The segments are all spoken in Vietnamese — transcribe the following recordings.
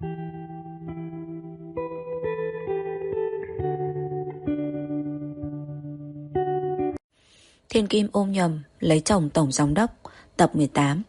Thiên Kim ôm nhầm lấy chồng tổng giám đốc, tập 18.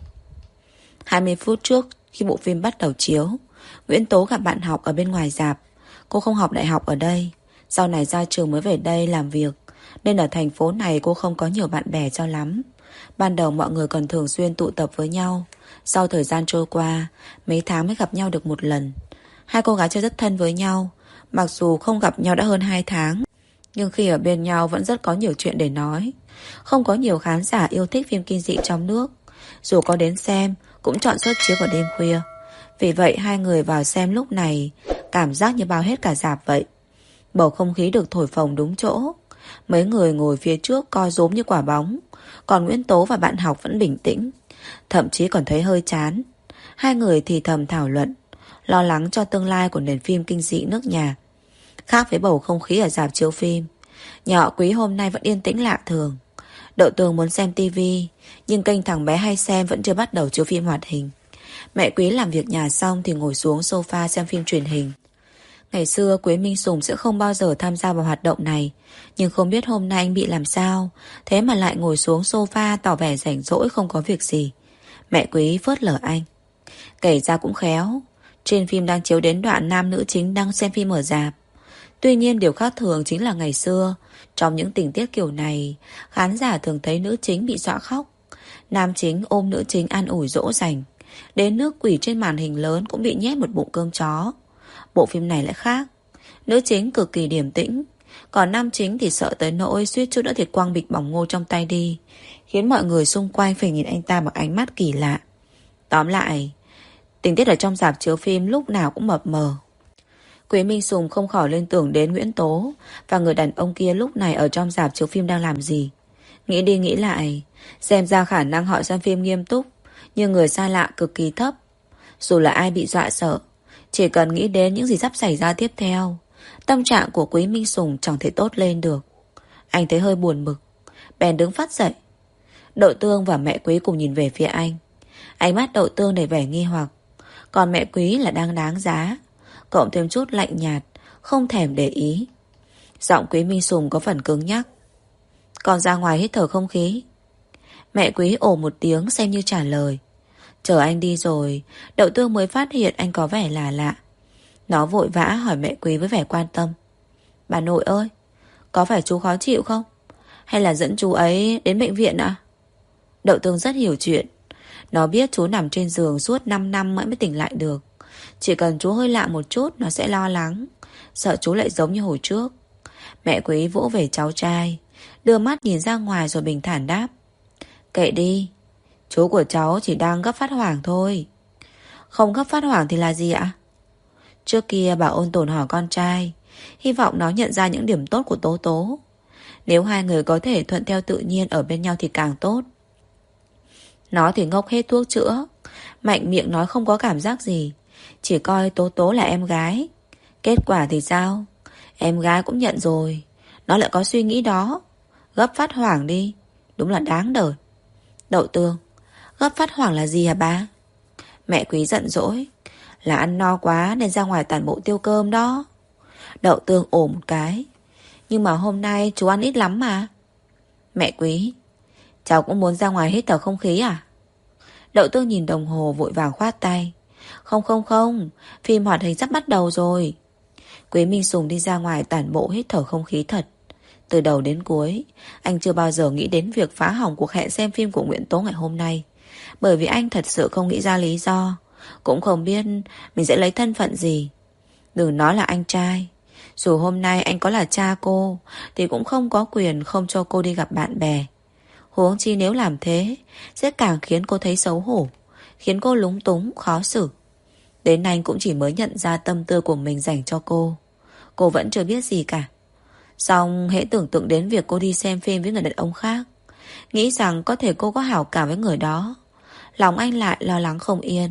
20 phút trước khi bộ phim bắt đầu chiếu, Nguyễn Tố gặp bạn học ở bên ngoài rạp. Cô không học đại học ở đây, sau này ra trường mới về đây làm việc, nên ở thành phố này cô không có nhiều bạn bè cho lắm. Ban đầu mọi người còn thường xuyên tụ tập với nhau. Sau thời gian trôi qua, mấy tháng mới gặp nhau được một lần. Hai cô gái chơi rất thân với nhau. Mặc dù không gặp nhau đã hơn 2 tháng, nhưng khi ở bên nhau vẫn rất có nhiều chuyện để nói. Không có nhiều khán giả yêu thích phim kinh dị trong nước, dù có đến xem cũng chọn suất chiếu vào đêm khuya. Vì vậy hai người vào xem lúc này cảm giác như bao hết cả rạp vậy. Bầu không khí được thổi phồng đúng chỗ. Mấy người ngồi phía trước co rúm như quả bóng, còn Nguyễn Tố và bạn học vẫn bình tĩnh, thậm chí còn thấy hơi chán. Hai người thì thầm thảo luận, lo lắng cho tương lai của nền phim kinh dị nước nhà. Khác với bầu không khí ở rạp chiếu phim, nhà họ Quý hôm nay vẫn yên tĩnh lạ thường. Đậu Tường muốn xem tivi, nhưng kênh thằng bé hay xem vẫn chưa bắt đầu chiếu phim hoạt hình. Mẹ Quý làm việc nhà xong thì ngồi xuống sofa xem phim truyền hình. Ngày xưa Quế Minh Sùng sẽ không bao giờ tham gia vào hoạt động này, nhưng không biết hôm nay anh bị làm sao, thế mà lại ngồi xuống sofa tỏ vẻ rảnh rỗi không có việc gì. Mẹ Quý phớt lờ anh. Kể ra cũng khéo, trên phim đang chiếu đến đoạn nam nữ chính đang xem phim ở rạp. Tuy nhiên điều khác thường chính là ngày xưa, trong những tình tiết kiểu này, khán giả thường thấy nữ chính bị dọa khóc, nam chính ôm nữ chính an ủi dỗ dành, đến nước quỷ trên màn hình lớn cũng bị nhét một bụng cơm chó. Bộ phim này lại khác. Nữ chính cực kỳ điềm tĩnh, còn nam chính thì sợ tới nỗi suýt chút nữa thì quăng bịch bỏng ngô trong tay đi, khiến mọi người xung quanh phải nhìn anh ta bằng ánh mắt kỳ lạ. Tóm lại, tình tiết ở trong rạp chiếu phim lúc nào cũng mập mờ. Quế Minh Sùng không khỏi liên tưởng đến Nguyễn Tố và người đàn ông kia lúc này ở trong rạp chiếu phim đang làm gì. Nghĩ đi nghĩ lại, xem ra khả năng họ xem phim nghiêm túc, nhưng người xa lạ cực kỳ thấp. Dù là ai bị dọa sợ, chỉ cần nghĩ đến những gì sắp xảy ra tiếp theo, tâm trạng của Quý Minh Sùng chẳng thể tốt lên được. Anh thấy hơi buồn bực, bèn đứng phát dậy. Đậu Tương và mẹ Quý cùng nhìn về phía anh. Ánh mắt Đậu Tương đầy vẻ nghi hoặc, còn mẹ Quý là đang đáng giá, cộng thêm chút lạnh nhạt, không thèm để ý. Giọng Quý Minh Sùng có phần cứng nhắc. Còn ra ngoài hít thở không khí. Mẹ Quý ồ một tiếng xem như trả lời. Chờ anh đi rồi, Đậu Tương mới phát hiện anh có vẻ là lạ. Nó vội vã hỏi mẹ Quý với vẻ quan tâm. Bà nội ơi, có phải chú khó chịu không? Hay là dẫn chú ấy đến bệnh viện ạ? Đậu Tương rất hiểu chuyện. Nó biết chú nằm trên giường suốt 5 năm mới tỉnh lại được. Chỉ cần chú hơi lạ một chút nó sẽ lo lắng, sợ chú lại giống như hồi trước. Mẹ Quý vỗ về cháu trai, đưa mắt nhìn ra ngoài rồi bình thản đáp. Kệ đi, chú của cháu chỉ đang gấp phát hoảng thôi. Không gấp phát hoảng thì là gì ạ? Trước kia bà ôn tồn hỏi con trai, hy vọng nó nhận ra những điểm tốt của Tố Tố. Nếu hai người có thể thuận theo tự nhiên ở bên nhau thì càng tốt. Nó thì ngốc hết thuốc chữa, mạnh miệng nói không có cảm giác gì, chỉ coi Tố Tố là em gái. Kết quả thì sao? Em gái cũng nhận rồi, nó lại có suy nghĩ đó. Gấp phát hoảng đi, đúng là đáng đời. Đậu Tương, gấp phát hoảng là gì hả bà? Mẹ Quý giận dỗi. Là ăn no quá nên ra ngoài tản bộ tiêu cơm đó. Đậu Tương ồ một cái. Nhưng mà hôm nay chú ăn ít lắm mà. Mẹ Quý, cháu cũng muốn ra ngoài hít thở không khí à? Đậu Tương nhìn đồng hồ vội vàng khoát tay. Không, phim hoạt hình sắp bắt đầu rồi. Quý Minh Sùng đi ra ngoài tản bộ hít thở không khí thật. Từ đầu đến cuối, anh chưa bao giờ nghĩ đến việc phá hỏng cuộc hẹn xem phim của Nguyễn Tố ngày hôm nay. Bởi vì anh thật sự không nghĩ ra lý do, cũng không biết mình sẽ lấy thân phận gì. Đừng nói là anh trai, dù hôm nay anh có là cha cô thì cũng không có quyền không cho cô đi gặp bạn bè. Huống chi nếu làm thế sẽ càng khiến cô thấy xấu hổ, khiến cô lúng túng, khó xử. Đến anh cũng chỉ mới nhận ra tâm tư của mình dành cho cô. Cô vẫn chưa biết gì cả. Xong hễ tưởng tượng đến việc cô đi xem phim với người đàn ông khác, nghĩ rằng có thể cô có hảo cảm với người đó, lòng anh lại lo lắng không yên.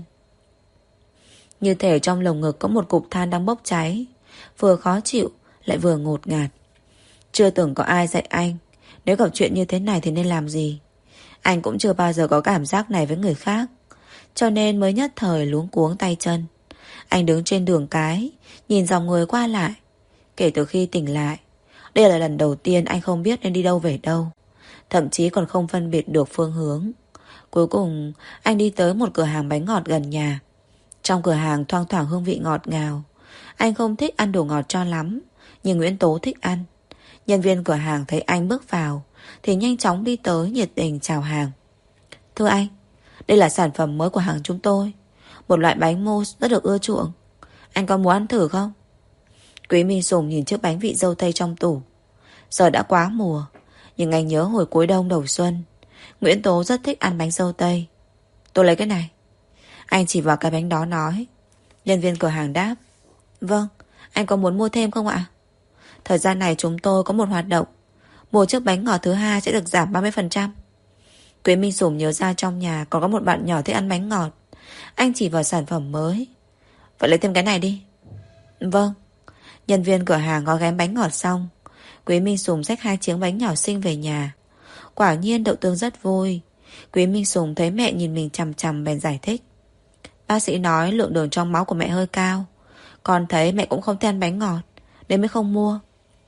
Như thể trong lồng ngực có một cục than đang bốc cháy, vừa khó chịu lại vừa ngột ngạt. Chưa từng có ai dạy anh nếu gặp chuyện như thế này thì nên làm gì. Anh cũng chưa bao giờ có cảm giác này với người khác, cho nên mới nhất thời luống cuống tay chân. Anh đứng trên đường cái, nhìn dòng người qua lại. Kể từ khi tỉnh lại, đây là lần đầu tiên anh không biết nên đi đâu về đâu, thậm chí còn không phân biệt được phương hướng. Cuối cùng anh đi tới một cửa hàng bánh ngọt gần nhà. Trong cửa hàng thoang thoảng hương vị ngọt ngào. Anh không thích ăn đồ ngọt cho lắm, nhưng Nguyễn Tố thích ăn. Nhân viên cửa hàng thấy anh bước vào thì nhanh chóng đi tới nhiệt tình chào hàng. Thưa anh, đây là sản phẩm mới của hàng chúng tôi, một loại bánh mousse rất được ưa chuộng. Anh có muốn ăn thử không? Quý Minh Sùng nhìn chiếc bánh vị dâu tây trong tủ. Giờ đã quá mùa, nhưng anh nhớ hồi cuối đông đầu xuân, Nguyễn Tố rất thích ăn bánh dâu tây. Tôi lấy cái này. Anh chỉ vào cái bánh đó nói. Nhân viên cửa hàng đáp. Vâng, anh có muốn mua thêm không ạ? Thời gian này chúng tôi có một hoạt động, mua chiếc bánh ngọt thứ hai sẽ được giảm 30%. Quý Minh Sùng nhớ ra trong nhà còn có một bạn nhỏ thích ăn bánh ngọt. Anh chỉ vào sản phẩm mới. Vậy lấy thêm cái này đi. Vâng. Nhân viên cửa hàng gói ghém bánh ngọt xong, Quý Minh Sùng xách 2 chiếc bánh nhỏ xinh về nhà. Quả nhiên Đậu Tương rất vui. Quý Minh Sùng thấy mẹ nhìn mình chằm chằm bèn giải thích. Bác sĩ nói lượng đường trong máu của mẹ hơi cao, con thấy mẹ cũng không thích ăn bánh ngọt nên mới không mua.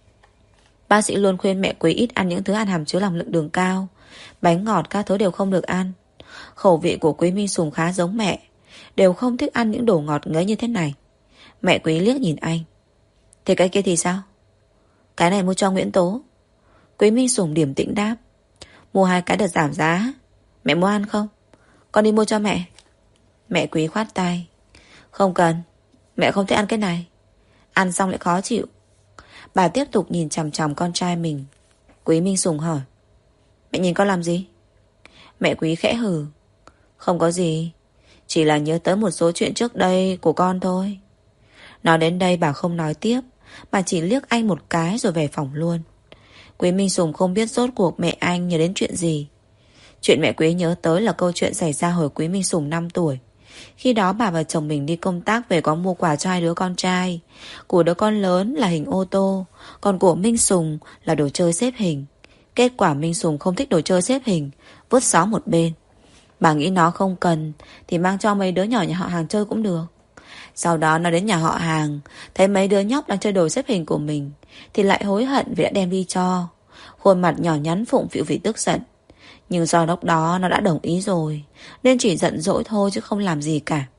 Bác sĩ luôn khuyên mẹ Quý ít ăn những thứ ăn hàm chứa làm lượng đường cao. Bánh ngọt các thứ đều không được ăn. Khẩu vị của Quý Minh Sùng khá giống mẹ, đều không thích ăn những đồ ngọt ngấy như thế này. Mẹ Quý liếc nhìn anh. Thế cái kia thì sao? Cái này mua cho Nguyễn Tố. Quý Minh Sùng điềm tĩnh đáp. Mua 2 cái đợt giảm giá. Mẹ muốn ăn không? Con đi mua cho mẹ. Mẹ Quý khoát tay. Không cần, mẹ không thích ăn cái này. Ăn xong lại khó chịu. Bà tiếp tục nhìn chằm chằm con trai mình. Quý Minh Sùng hỏi. Mẹ nhìn con làm gì? Mẹ Quý khẽ hừ. Không có gì, chỉ là nhớ tới một số chuyện trước đây của con thôi. Nói đến đây bà không nói tiếp, mà chỉ liếc anh một cái rồi về phòng luôn. Quý Minh Sùng không biết rốt cuộc mẹ anh nhớ đến chuyện gì. Chuyện mẹ Quý nhớ tới là câu chuyện xảy ra hồi Quý Minh Sùng 5 tuổi. Khi đó bà và chồng mình đi công tác về có mua quà cho 2 đứa con trai. Của đứa con lớn là hình ô tô, còn của Minh Sùng là đồ chơi xếp hình. Kết quả Minh Sùng không thích đồ chơi xếp hình, vứt xó một bên. Bà nghĩ nó không cần thì mang cho mấy đứa nhỏ nhà họ hàng chơi cũng được. Sau đó nó đến nhà họ hàng, thấy mấy đứa nhóc đang chơi đồ xếp hình của mình thì lại hối hận vì đã đem đi cho. Khuôn mặt nhỏ nhắn phụng phịu vì tức giận. Nhưng do lúc đó nó đã đồng ý rồi, nên chỉ giận dỗi thôi chứ không làm gì cả.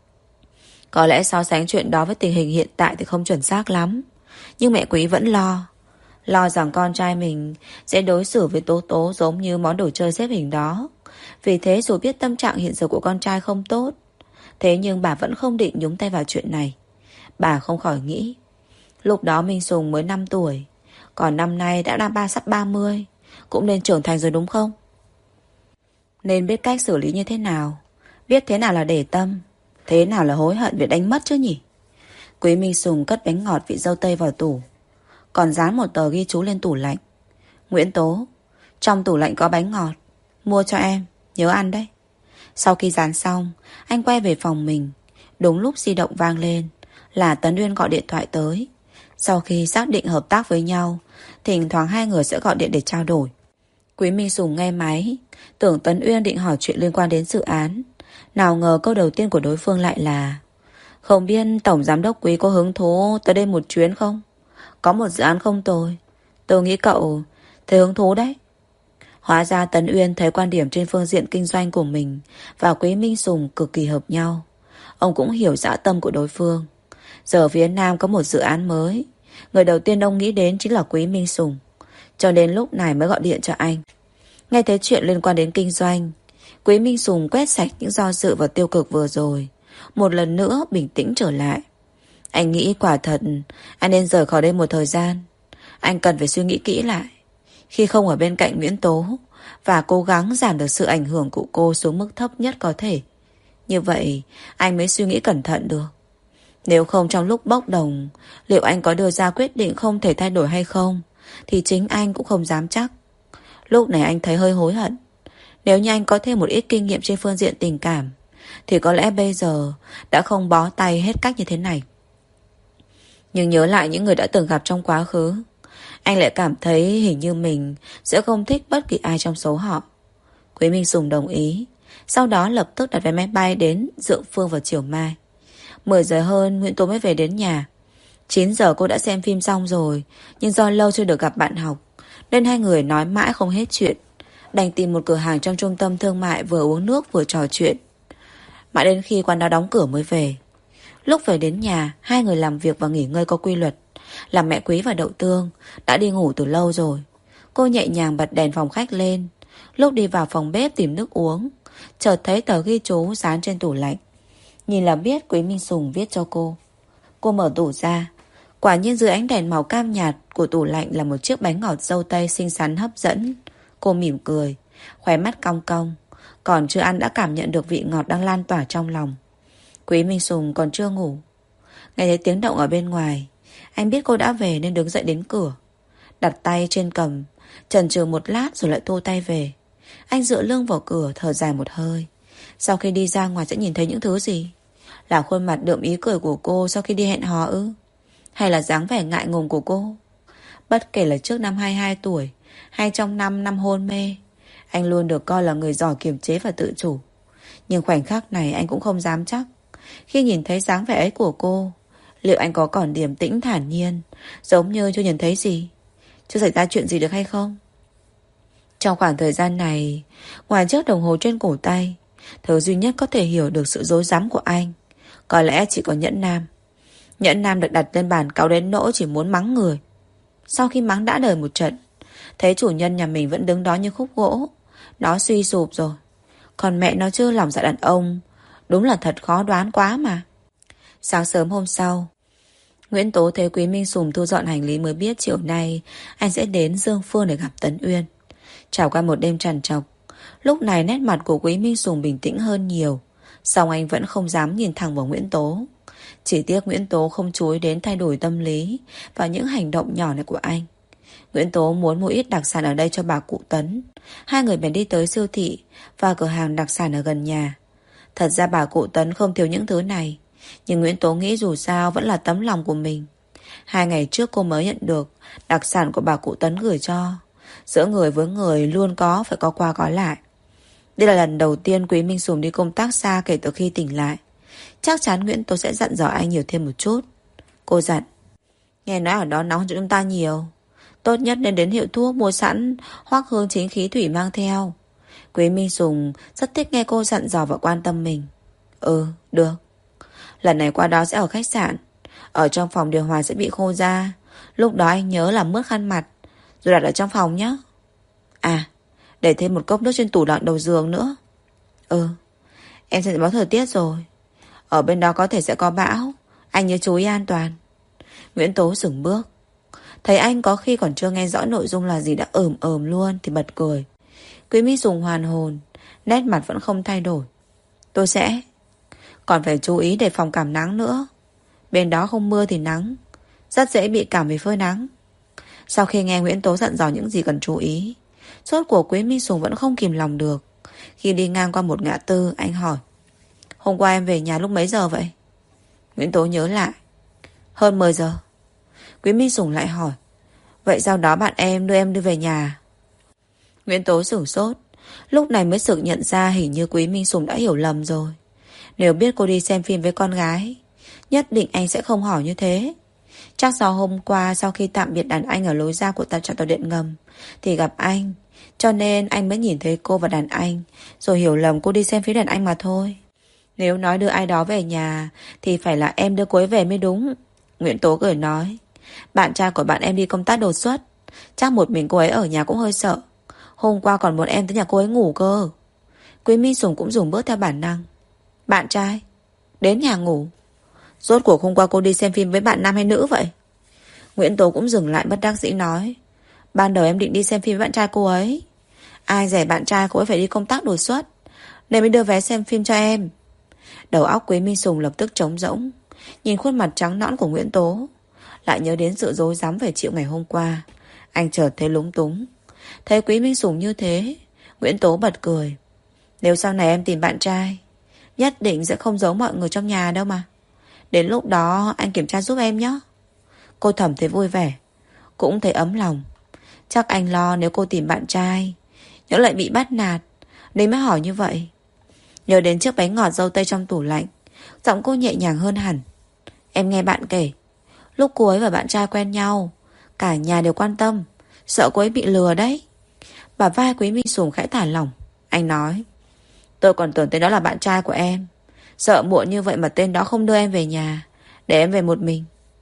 Có lẽ so sánh chuyện đó với tình hình hiện tại thì không chuẩn xác lắm, nhưng mẹ Quý vẫn lo rằng con trai mình sẽ đối xử với Tố Tố giống như món đồ chơi xếp hình đó. Vì thế dù biết tâm trạng hiện giờ của con trai không tốt, thế nhưng bà vẫn không định nhúng tay vào chuyện này. Bà không khỏi nghĩ, lúc đó Minh Sùng mới 5 tuổi, còn năm nay đã sắp 30, cũng nên trưởng thành rồi đúng không? Nên biết cách xử lý như thế nào, biết thế nào là để tâm, thế nào là hối hận vì đánh mất chứ nhỉ? Quý Minh Sùng cất bánh ngọt vị dâu tây vào tủ, còn dán một tờ ghi chú lên tủ lạnh. Nguyễn Tố, trong tủ lạnh có bánh ngọt, mua cho em, nhớ ăn đấy. Sau khi dán xong, anh quay về phòng mình. Đúng lúc di động vang lên là Tấn Uyên gọi điện thoại tới. Sau khi xác định hợp tác với nhau, thỉnh thoảng hai người sẽ gọi điện để trao đổi. Quý Minh Sùng nghe máy, tưởng Tấn Uyên định hỏi chuyện liên quan đến dự án. Nào ngờ câu đầu tiên của đối phương lại là: không biết Tổng Giám đốc Quý có hứng thú tới đây một chuyến không? Có một dự án không tồi, tôi nghĩ cậu thấy hứng thú đấy. Hóa ra Tấn Uyên thấy quan điểm trên phương diện kinh doanh của mình và Quý Minh Sùng cực kỳ hợp nhau. Ông cũng hiểu dã tâm của đối phương. Giờ phía Nam có một dự án mới, người đầu tiên ông nghĩ đến chính là Quý Minh Sùng, cho nên lúc này mới gọi điện cho anh. Nghe thấy chuyện liên quan đến kinh doanh, Quý Minh Sùng quét sạch những do dự và tiêu cực vừa rồi, một lần nữa bình tĩnh trở lại. Anh nghĩ quả thật anh nên rời khỏi đây một thời gian. Anh cần phải suy nghĩ kỹ lại. Khi không ở bên cạnh Nguyễn Tố và cố gắng giảm được sự ảnh hưởng của cô xuống mức thấp nhất có thể, như vậy anh mới suy nghĩ cẩn thận được. Nếu không trong lúc bốc đồng, liệu anh có đưa ra quyết định không thể thay đổi hay không thì chính anh cũng không dám chắc. Lúc này anh thấy hơi hối hận. Nếu như anh có thêm một ít kinh nghiệm trên phương diện tình cảm thì có lẽ bây giờ đã không bó tay hết cách như thế này. Nhưng nhớ lại những người đã từng gặp trong quá khứ, anh lại cảm thấy hình như mình sẽ không thích bất kỳ ai trong số họ. Quý Minh Sùng đồng ý, sau đó lập tức đặt vé máy bay đến Dượng Phương vào chiều mai. 10 giờ hơn Nguyễn Tố mới về đến nhà. 9 giờ cô đã xem phim xong rồi, nhưng do lâu chưa được gặp bạn học nên hai người nói mãi không hết chuyện. Đành tìm một cửa hàng trong trung tâm thương mại, vừa uống nước vừa trò chuyện. Mãi đến khi quán đó đóng cửa mới về. Lúc về đến nhà, hai người làm việc và nghỉ ngơi có quy luật. Làm mẹ Quý và Đậu Tương đã đi ngủ từ lâu rồi. Cô nhẹ nhàng bật đèn phòng khách lên. Lúc đi vào phòng bếp tìm nước uống, chợt thấy tờ ghi chú dán trên tủ lạnh. Nhìn là biết Quý Minh Sùng viết cho cô. Cô mở tủ ra. Quả nhiên dưới ánh đèn màu cam nhạt của tủ lạnh là một chiếc bánh ngọt dâu tây xinh xắn hấp dẫn. Cô mỉm cười, khóe mắt cong cong. Còn chưa ăn đã cảm nhận được vị ngọt đang lan tỏa trong lòng. Quý Minh Sùng còn chưa ngủ. Nghe thấy tiếng động ở bên ngoài, anh biết cô đã về nên đứng dậy đến cửa. Đặt tay trên cầm, chần chừ một lát rồi lại thu tay về. Anh dựa lưng vào cửa, thở dài một hơi. Sau khi đi ra ngoài sẽ nhìn thấy những thứ gì? Là khuôn mặt đượm ý cười của cô sau khi đi hẹn hò ư? Hay là dáng vẻ ngại ngùng của cô? Bất kể là trước năm 22 tuổi hay trong năm hôn mê, anh luôn được coi là người giỏi kiềm chế và tự chủ. Nhưng khoảnh khắc này anh cũng không dám chắc. Khi nhìn thấy dáng vẻ ấy của cô, liệu anh có còn điềm tĩnh thản nhiên, giống như chưa nhìn thấy gì, chưa xảy ra chuyện gì được hay không? Trong khoảng thời gian này, ngoài chiếc đồng hồ trên cổ tay, thứ duy nhất có thể hiểu được sự rối rắm của anh có lẽ chỉ có Nhẫn Nam. Nhẫn Nam được đặt lên bàn cáu đến nỗi chỉ muốn mắng người. Sau khi mắng đã đời một trận, thấy chủ nhân nhà mình vẫn đứng đó như khúc gỗ, nó suy sụp rồi. Còn mẹ nó chưa lòng dạ đàn ông, đúng là thật khó đoán quá mà. Sáng sớm hôm sau, Nguyễn Tố thấy Quý Minh Sùng thu dọn hành lý mới biết chiều nay anh sẽ đến Dương Phương để gặp Tấn Uyên. Trải qua một đêm trằn trọc, lúc này nét mặt của Quý Minh Sùng bình tĩnh hơn nhiều. Song anh vẫn không dám nhìn thẳng vào Nguyễn Tố. Chỉ tiếc Nguyễn Tố không chú ý đến thay đổi tâm lý và những hành động nhỏ này của anh. Nguyễn Tố muốn mua ít đặc sản ở đây cho bà cụ Tấn. Hai người bèn đi tới siêu thị và cửa hàng đặc sản ở gần nhà. Thật ra bà cụ Tấn không thiếu những thứ này, nhưng Nguyễn Tố nghĩ dù sao vẫn là tấm lòng của mình. 2 ngày trước cô mới nhận được đặc sản của bà cụ Tấn gửi cho. Giữa người với người luôn phải có qua có lại. Đây là lần đầu tiên Quý Minh Sùng đi công tác xa kể từ khi tỉnh lại. Chắc chắn Nguyễn Tố sẽ dặn dò anh nhiều thêm một chút. Cô dặn: nghe nói ở đó nóng hơn chúng ta nhiều, tốt nhất nên đến hiệu thuốc mua sẵn hoắc hương chính khí thủy mang theo. Quý Minh Sùng rất thích nghe cô dặn dò và quan tâm mình. Ừ, được. Lần này qua đó sẽ ở khách sạn. Ở trong phòng điều hòa sẽ bị khô da. Lúc đó anh nhớ làm mướt khăn mặt rồi đặt ở trong phòng nhé. À, để thêm một cốc nước trên tủ lạnh đầu giường nữa. Ừ, em xem báo thời tiết rồi. Ở bên đó có thể sẽ có bão, anh nhớ chú ý an toàn. Nguyễn Tố dừng bước. Thấy anh có khi còn chưa nghe rõ nội dung là gì đã luôn thì bật cười. Quý Minh Sùng hoàn hồn, nét mặt vẫn không thay đổi. Tôi sẽ. Còn phải chú ý để phòng cảm nắng nữa. Bên đó không mưa thì nắng, rất dễ bị cảm vì phơi nắng. Sau khi nghe Nguyễn Tố dặn dò những gì cần chú ý, sốt của Quý Minh Sùng vẫn không kìm lòng được. Khi đi ngang qua một ngã tư, anh hỏi: hôm qua em về nhà lúc mấy giờ vậy? Nguyễn Tố nhớ lại: hơn 10 giờ. Quý Minh Sùng lại hỏi: vậy sau đó bạn em đưa em đi về nhà? Nguyễn Tố sửng sốt. Lúc này mới sực nhận ra hình như Quý Minh Sùng đã hiểu lầm rồi. Nếu biết cô đi xem phim với con gái, nhất định anh sẽ không hỏi như thế. Chắc do hôm qua sau khi tạm biệt đàn anh ở lối ra của trạm tàu điện ngầm thì gặp anh, cho nên anh mới nhìn thấy cô và đàn anh, rồi hiểu lầm cô đi xem phim đàn anh mà thôi. Nếu nói đưa ai đó về nhà thì phải là em đưa cô ấy về mới đúng. Nguyễn Tố cười nói: bạn trai của bạn em đi công tác đột xuất, chắc một mình cô ấy ở nhà cũng hơi sợ. Hôm qua còn muốn em tới nhà cô ấy ngủ cơ. Quý Minh Sùng cũng dùng bước theo bản năng. Bạn trai? Đến nhà ngủ? Rốt cuộc hôm qua cô đi xem phim với bạn nam hay nữ vậy? Nguyễn Tố cũng dừng lại bất đắc dĩ nói: ban đầu em định đi xem phim với bạn trai cô ấy. Ai dè bạn trai cô ấy phải đi công tác đột xuất nên mới đưa vé xem phim cho em. Đầu óc Quý Minh Sùng lập tức trống rỗng. Nhìn khuôn mặt trắng nõn của Nguyễn Tố, lại nhớ đến sự rối rắm về chuyện ngày hôm qua. Anh chợt thấy lúng túng. Thấy Quý Minh Sùng như thế, Nguyễn Tố bật cười. Nếu sau này em tìm bạn trai, nhất định sẽ không giấu mọi người trong nhà đâu mà. Đến lúc đó anh kiểm tra giúp em nhé. Cô thầm thấy vui vẻ, cũng thấy ấm lòng. Chắc anh lo nếu cô tìm bạn trai nhớ lại bị bắt nạt nên mới hỏi như vậy. Nhớ đến chiếc bánh ngọt dâu tây trong tủ lạnh, Giọng cô nhẹ nhàng hơn hẳn. Em nghe bạn kể, lúc cô ấy và bạn trai quen nhau, cả nhà đều quan tâm, sợ cô ấy bị lừa đấy. Bả vai Quý Minh Sùng khẽ thả lỏng. Anh nói, tôi còn tưởng tên đó là bạn trai của em. Sợ muộn như vậy mà tên đó không đưa em về nhà, để em về một mình.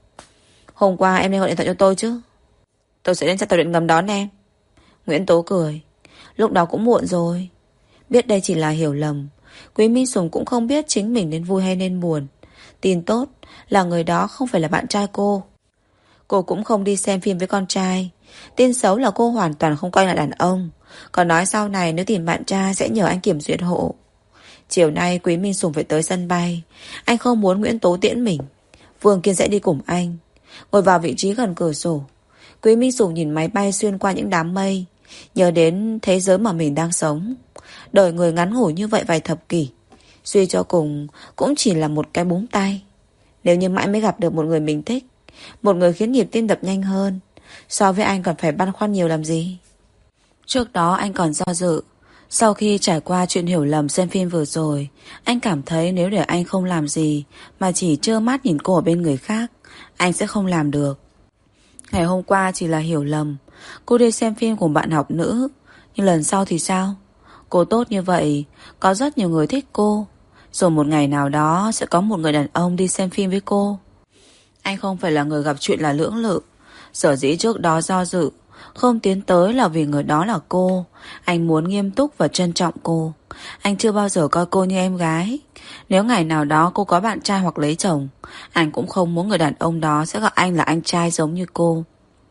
Hôm qua em nên gọi điện thoại cho tôi chứ. Tôi sẽ lên xe tàu điện ngầm đón em. Nguyễn Tố cười. Lúc đó cũng muộn rồi. Biết đây chỉ là hiểu lầm, Quý Minh Sùng cũng không biết chính mình nên vui hay nên buồn. Tin tốt là người đó không phải là bạn trai cô. Cô cũng không đi xem phim với con trai. Tin xấu là cô hoàn toàn không coi là đàn ông. Còn nói sau này nếu tìm bạn trai sẽ nhờ anh kiểm duyệt hộ. Chiều nay Quý Minh Sùng phải tới sân bay. Anh không muốn Nguyễn Tố tiễn mình. Vương Kiên sẽ đi cùng anh. Ngồi vào vị trí gần cửa sổ, Quý Minh Sùng nhìn máy bay xuyên qua những đám mây, nhớ đến thế giới mà mình đang sống. Đời người ngắn ngủi như vậy vài thập kỷ, suy cho cùng cũng chỉ là một cái búng tay. Nếu như mãi mới gặp được một người mình thích, một người khiến nhịp tim đập nhanh hơn, so với anh còn phải băn khoăn nhiều làm gì. Trước đó anh còn do dự. Sau khi trải qua chuyện hiểu lầm xem phim vừa rồi, anh cảm thấy nếu để anh không làm gì mà chỉ trơ mắt nhìn cô ở bên người khác, anh sẽ không làm được. Ngày hôm qua chỉ là hiểu lầm. Cô đi xem phim cùng bạn học nữ, nhưng lần sau thì sao? Cô tốt như vậy, có rất nhiều người thích cô. Rồi một ngày nào đó sẽ có một người đàn ông đi xem phim với cô. Anh không phải là người gặp chuyện là lưỡng lự. Sở dĩ trước đó do dự, không tiến tới là vì người đó là cô. Anh muốn nghiêm túc và trân trọng cô. Anh chưa bao giờ coi cô như em gái. Nếu ngày nào đó cô có bạn trai hoặc lấy chồng, anh cũng không muốn người đàn ông đó sẽ gọi anh là anh trai giống như cô.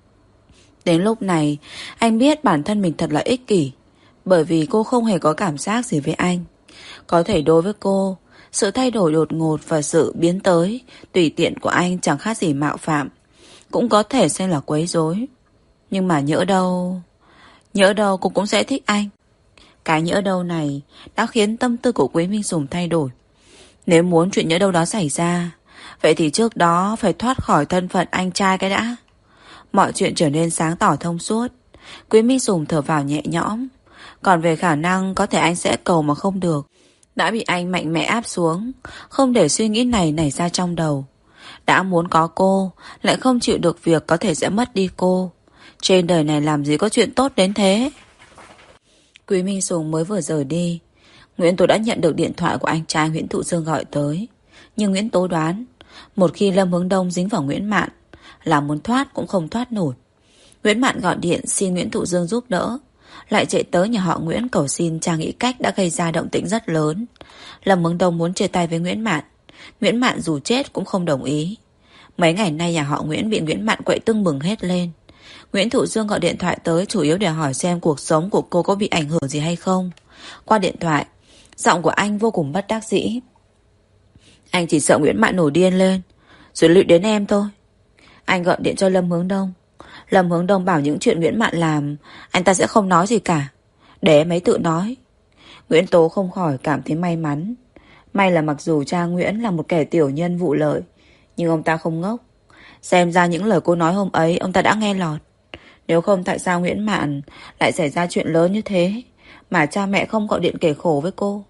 Đến lúc này, anh biết bản thân mình thật là ích kỷ. Bởi vì cô không hề có cảm giác gì với anh. Có thể đối với cô, sự thay đổi đột ngột và sự biến tới tùy tiện của anh chẳng khác gì mạo phạm, cũng có thể xem là quấy rối. Nhưng mà nhỡ đâu cô cũng sẽ thích anh. Cái nhỡ đâu này đã khiến tâm tư của Quý Minh Sùng thay đổi. Nếu muốn chuyện nhỡ đâu đó xảy ra, vậy thì trước đó phải thoát khỏi thân phận anh trai cái đã. Mọi chuyện trở nên sáng tỏ thông suốt. Quý Minh Sùng thở vào nhẹ nhõm. Còn về khả năng có thể anh sẽ cầu mà không được, đã bị anh mạnh mẽ áp xuống, không để suy nghĩ này nảy ra trong đầu. Đã muốn có cô, lại không chịu được việc có thể sẽ mất đi cô. Trên đời này làm gì có chuyện tốt đến thế. Quý Minh Sùng mới vừa rời đi, Nguyễn Tố đã nhận được điện thoại của anh trai Nguyễn Thụ Dương gọi tới. Nhưng Nguyễn Tố đoán, một khi Lâm Hướng Đông dính vào Nguyễn Mạn, là muốn thoát cũng không thoát nổi. Nguyễn Mạn gọi điện xin Nguyễn Thụ Dương giúp đỡ, lại chạy tới nhà họ Nguyễn cầu xin Trang nghĩ cách đã gây ra động tĩnh rất lớn. Lâm Hướng Đông muốn chia tay với Nguyễn Mạn. Nguyễn Mạn dù chết cũng không đồng ý. Mấy ngày nay nhà họ Nguyễn bị Nguyễn Mạn quậy tưng bừng hết lên. Nguyễn Thụ Dương gọi điện thoại tới chủ yếu để hỏi xem cuộc sống của cô có bị ảnh hưởng gì hay không. Qua điện thoại, giọng của anh vô cùng bất đắc dĩ. Anh chỉ sợ Nguyễn Mạn nổi điên lên, rồi lụy đến em thôi. Anh gọi điện cho Lâm Hướng Đông. Lâm Hướng Đông bảo những chuyện Nguyễn Mạn làm anh ta sẽ không nói gì cả, để em ấy tự nói. Nguyễn Tố không khỏi cảm thấy may mắn. May là mặc dù cha Nguyễn là một kẻ tiểu nhân vụ lợi, nhưng ông ta không ngốc. Xem ra những lời cô nói hôm ấy ông ta đã nghe lọt. Nếu không tại sao Nguyễn Mạn lại xảy ra chuyện lớn như thế mà cha mẹ không gọi điện kể khổ với cô.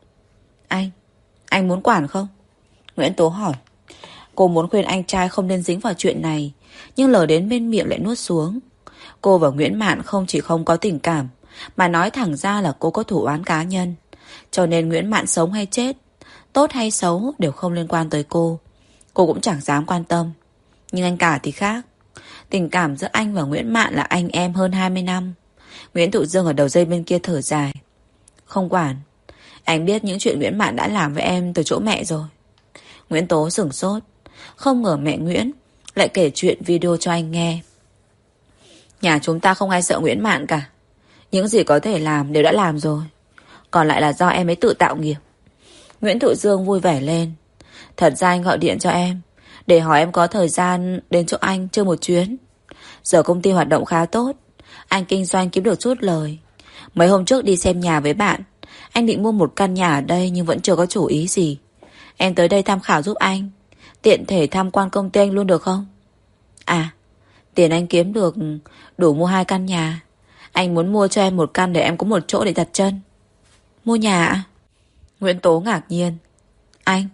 Anh muốn quản không? Nguyễn Tố hỏi. Cô muốn khuyên anh trai không nên dính vào chuyện này, nhưng lời đến bên miệng lại nuốt xuống. Cô và Nguyễn Mạn không chỉ không có tình cảm, mà nói thẳng ra là cô có thủ oán cá nhân. Cho nên Nguyễn Mạn sống hay chết, tốt hay xấu đều không liên quan tới cô. Cô cũng chẳng dám quan tâm. Nhưng anh cả thì khác. Tình cảm giữa anh và Nguyễn Mạn là anh em hơn 20 năm. Nguyễn Thụ Dương ở đầu dây bên kia thở dài. Không quản. Anh biết những chuyện Nguyễn Mạn đã làm với em từ chỗ mẹ rồi. Nguyễn Tố sửng sốt. Không ngờ mẹ Nguyễn lại kể chuyện video cho anh nghe. Nhà chúng ta không ai sợ Nguyễn Mạn cả. Những gì có thể làm đều đã làm rồi. Còn lại là do em ấy tự tạo nghiệp. Nguyễn Thụ Dương vui vẻ lên. Thật ra anh gọi điện cho em để hỏi em có thời gian đến chỗ anh chơi một chuyến. Giờ công ty hoạt động khá tốt, anh kinh doanh kiếm được chút lời. Mấy hôm trước đi xem nhà với bạn, anh định mua một căn nhà ở đây nhưng vẫn chưa có chủ ý gì. Em tới đây tham khảo giúp anh, tiện thể tham quan công ty anh luôn được không? À, tiền anh kiếm được đủ mua 2 căn nhà. Anh muốn mua cho em một căn để em có một chỗ để đặt chân. Mua nhà ạ? Nguyễn Tố ngạc nhiên. Anh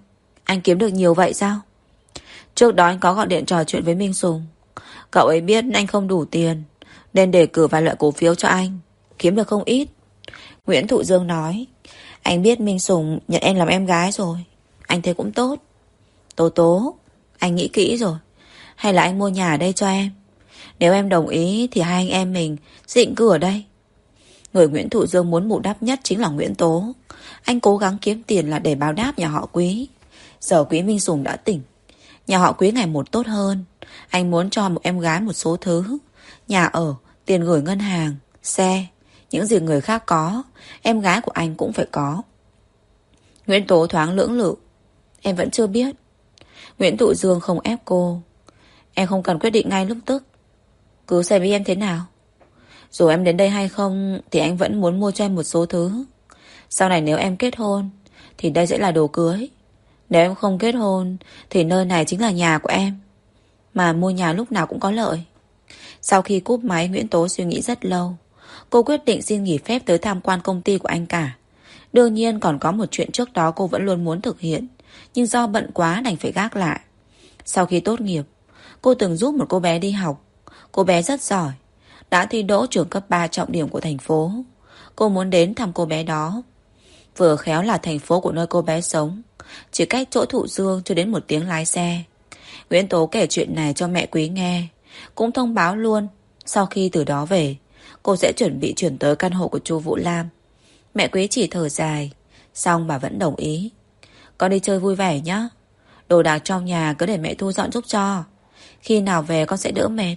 Anh kiếm được nhiều vậy sao? Trước đó anh có gọi điện trò chuyện với Minh Sùng. Cậu ấy biết anh không đủ tiền nên đề cử vài loại cổ phiếu cho anh, kiếm được không ít. Nguyễn Thụ Dương nói. Anh biết Minh Sùng nhận em làm em gái rồi. Anh thấy cũng tốt. Tố Tố, anh nghĩ kỹ rồi. Hay là anh mua nhà ở đây cho em? Nếu em đồng ý thì hai anh em mình sẽ định cư ở đây. Người Nguyễn Thụ Dương muốn bù đắp nhất chính là Nguyễn Tố. Anh cố gắng kiếm tiền là để báo đáp nhà họ Quý. Giờ Quý Minh Sùng đã tỉnh, nhà họ Quý ngày một tốt hơn. Anh muốn cho một em gái một số thứ: nhà ở, tiền gửi ngân hàng, xe. Những gì người khác có, em gái của anh cũng phải có. Nguyễn Tố thoáng lưỡng lự. Em vẫn chưa biết. Nguyễn Thụ Dương không ép cô. Em không cần quyết định ngay lúc tức. Cứ xem với em thế nào. Dù em đến đây hay không thì anh vẫn muốn mua cho em một số thứ. Sau này nếu em kết hôn thì đây sẽ là đồ cưới. Nếu em không kết hôn thì nơi này chính là nhà của em. Mà mua nhà lúc nào cũng có lợi. Sau khi cúp máy, Nguyễn Tố suy nghĩ rất lâu. Cô quyết định xin nghỉ phép tới tham quan công ty của anh cả. Đương nhiên còn có một chuyện trước đó cô vẫn luôn muốn thực hiện, nhưng do bận quá đành phải gác lại. Sau khi tốt nghiệp, cô từng giúp một cô bé đi học. Cô bé rất giỏi, đã thi đỗ trường cấp 3 trọng điểm của thành phố. Cô muốn đến thăm cô bé đó. Vừa khéo là thành phố của nơi cô bé sống chỉ cách chỗ Thụ Dương chưa đến 1 tiếng lái xe. Nguyễn Tố kể chuyện này cho mẹ Quý nghe, cũng thông báo luôn sau khi từ đó về cô sẽ chuẩn bị chuyển tới căn hộ của chu Vũ Lam. Mẹ Quý chỉ thở dài, xong bà vẫn đồng ý. Con đi chơi vui vẻ nhé. Đồ đạc trong nhà cứ để mẹ thu dọn giúp cho. Khi nào về con sẽ đỡ mệt.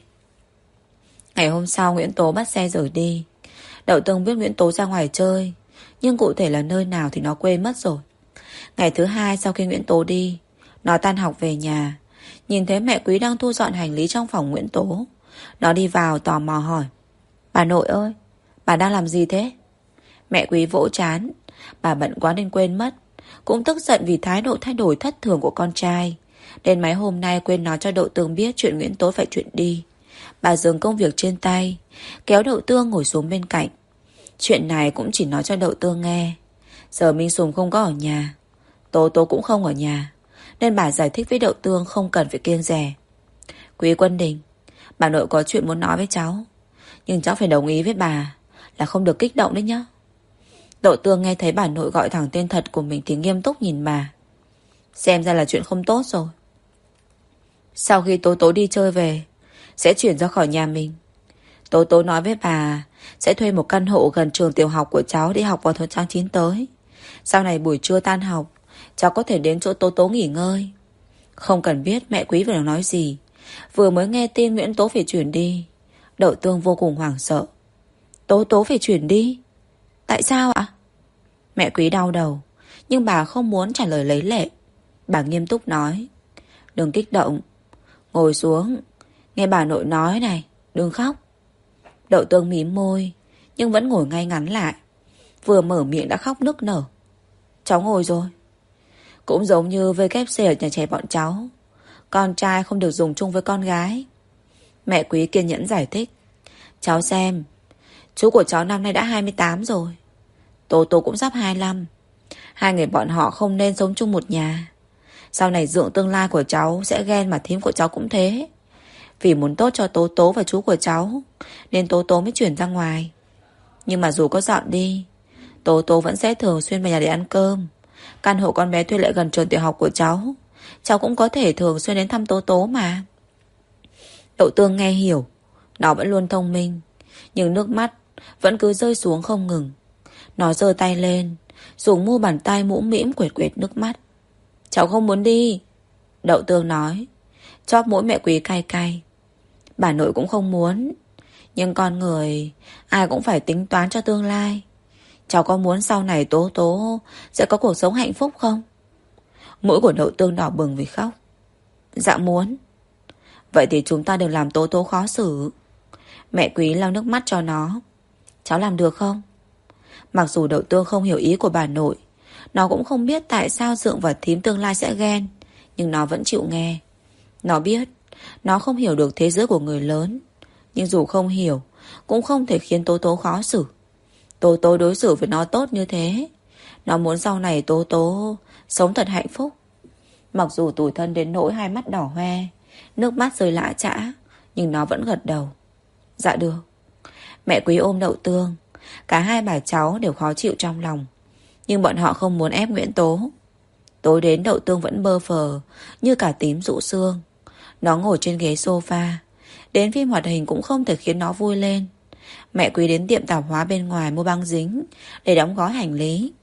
Ngày hôm sau Nguyễn Tố bắt xe rời đi. Đậu Tương biết Nguyễn Tố ra ngoài chơi, nhưng cụ thể là nơi nào thì nó quên mất rồi. Ngày thứ 2 sau khi Nguyễn Tố đi, nó tan học về nhà, nhìn thấy mẹ Quý đang thu dọn hành lý trong phòng Nguyễn Tố. Nó đi vào tò mò hỏi: Bà nội ơi, bà đang làm gì thế? Mẹ Quý vỗ trán. Bà bận quá nên quên mất. Cũng tức giận vì thái độ thay đổi thất thường của con trai. Đến mấy hôm nay quên nói cho Đậu Tương biết chuyện Nguyễn Tố phải chuyển đi. Bà dừng công việc trên tay, kéo Đậu Tương ngồi xuống bên cạnh. Chuyện này cũng chỉ nói cho Đậu Tương nghe. Giờ Minh Sùng không có ở nhà, Tố Tố cũng không ở nhà, nên bà giải thích với Đậu Tương không cần phải kiêng dè. Quý Quân Đình, bà nội có chuyện muốn nói với cháu, nhưng cháu phải đồng ý với bà là không được kích động đấy nhá. Đậu Tương nghe thấy bà nội gọi thẳng tên thật của mình thì nghiêm túc nhìn bà. Xem ra là chuyện không tốt rồi. Sau khi Tố Tố đi chơi về, sẽ chuyển ra khỏi nhà mình. Tố Tố nói với bà sẽ thuê một căn hộ gần trường tiểu học của cháu để học vào tháng 9 tới. Sau này buổi trưa tan học, cháu có thể đến chỗ Tố Tố nghỉ ngơi. Không cần biết mẹ Quý vừa nói gì, vừa mới nghe tin Nguyễn Tố phải chuyển đi, Đậu Tương vô cùng hoảng sợ. Tố Tố phải chuyển đi? Tại sao ạ? Mẹ Quý đau đầu, nhưng bà không muốn trả lời lấy lệ. Bà nghiêm túc nói: Đừng kích động, ngồi xuống, nghe bà nội nói này, đừng khóc. Đậu Tương mím môi, nhưng vẫn ngồi ngay ngắn lại. Vừa mở miệng đã khóc nức nở. Cháu ngồi rồi. Cũng giống như WC ở nhà trẻ bọn cháu, con trai không được dùng chung với con gái. Mẹ Quý kiên nhẫn giải thích. Cháu xem, chú của cháu năm nay đã 28 rồi, Tố Tố cũng sắp 25. Hai người bọn họ không nên sống chung một nhà. Sau này dượng tương lai của cháu sẽ ghen, mà thím của cháu cũng thế. Vì muốn tốt cho Tố Tố và chú của cháu nên Tố Tố mới chuyển ra ngoài. Nhưng mà dù có dọn đi, Tố Tố vẫn sẽ thường xuyên về nhà để ăn cơm. Căn hộ con bé thuê lại gần trường tiểu học của cháu, cháu cũng có thể thường xuyên đến thăm Tố Tố mà. Đậu Tương nghe hiểu. Nó vẫn luôn thông minh, nhưng nước mắt vẫn cứ rơi xuống không ngừng. Nó giơ tay lên, dùng mu bàn tay mũm mĩm quệt quệt nước mắt. Cháu không muốn đi, Đậu Tương nói. Chóp mũi mẹ Quý cay cay. Bà nội cũng không muốn, nhưng con người ai cũng phải tính toán cho tương lai. Cháu có muốn sau này Tố Tố sẽ có cuộc sống hạnh phúc không? Mũi của Đậu Tương đỏ bừng vì khóc. Dạ muốn. Vậy thì chúng ta đừng làm Tố Tố khó xử. Mẹ Quý lau nước mắt cho nó. Cháu làm được không? Mặc dù Đậu Tương không hiểu ý của bà nội, nó cũng không biết tại sao dượng và thím tương lai sẽ ghen, nhưng nó vẫn chịu nghe. Nó biết nó không hiểu được thế giới của người lớn, nhưng dù không hiểu cũng không thể khiến Tố Tố khó xử. Tố Tố đối xử với nó tốt như thế, nó muốn sau này Tố Tố sống thật hạnh phúc. Mặc dù tủi thân đến nỗi hai mắt đỏ hoe, nước mắt rơi lã chã, nhưng nó vẫn gật đầu. Dạ được. Mẹ Quý ôm Đậu Tương. Cả hai bà cháu đều khó chịu trong lòng, nhưng bọn họ không muốn ép Nguyễn Tố. Tối đến Đậu Tương vẫn bơ phờ như cả tím rũ xương. Nó ngồi trên ghế sofa. Đến phim hoạt hình cũng không thể khiến nó vui lên. Mẹ Quý đến tiệm tạp hóa bên ngoài mua băng dính để đóng gói hành lý.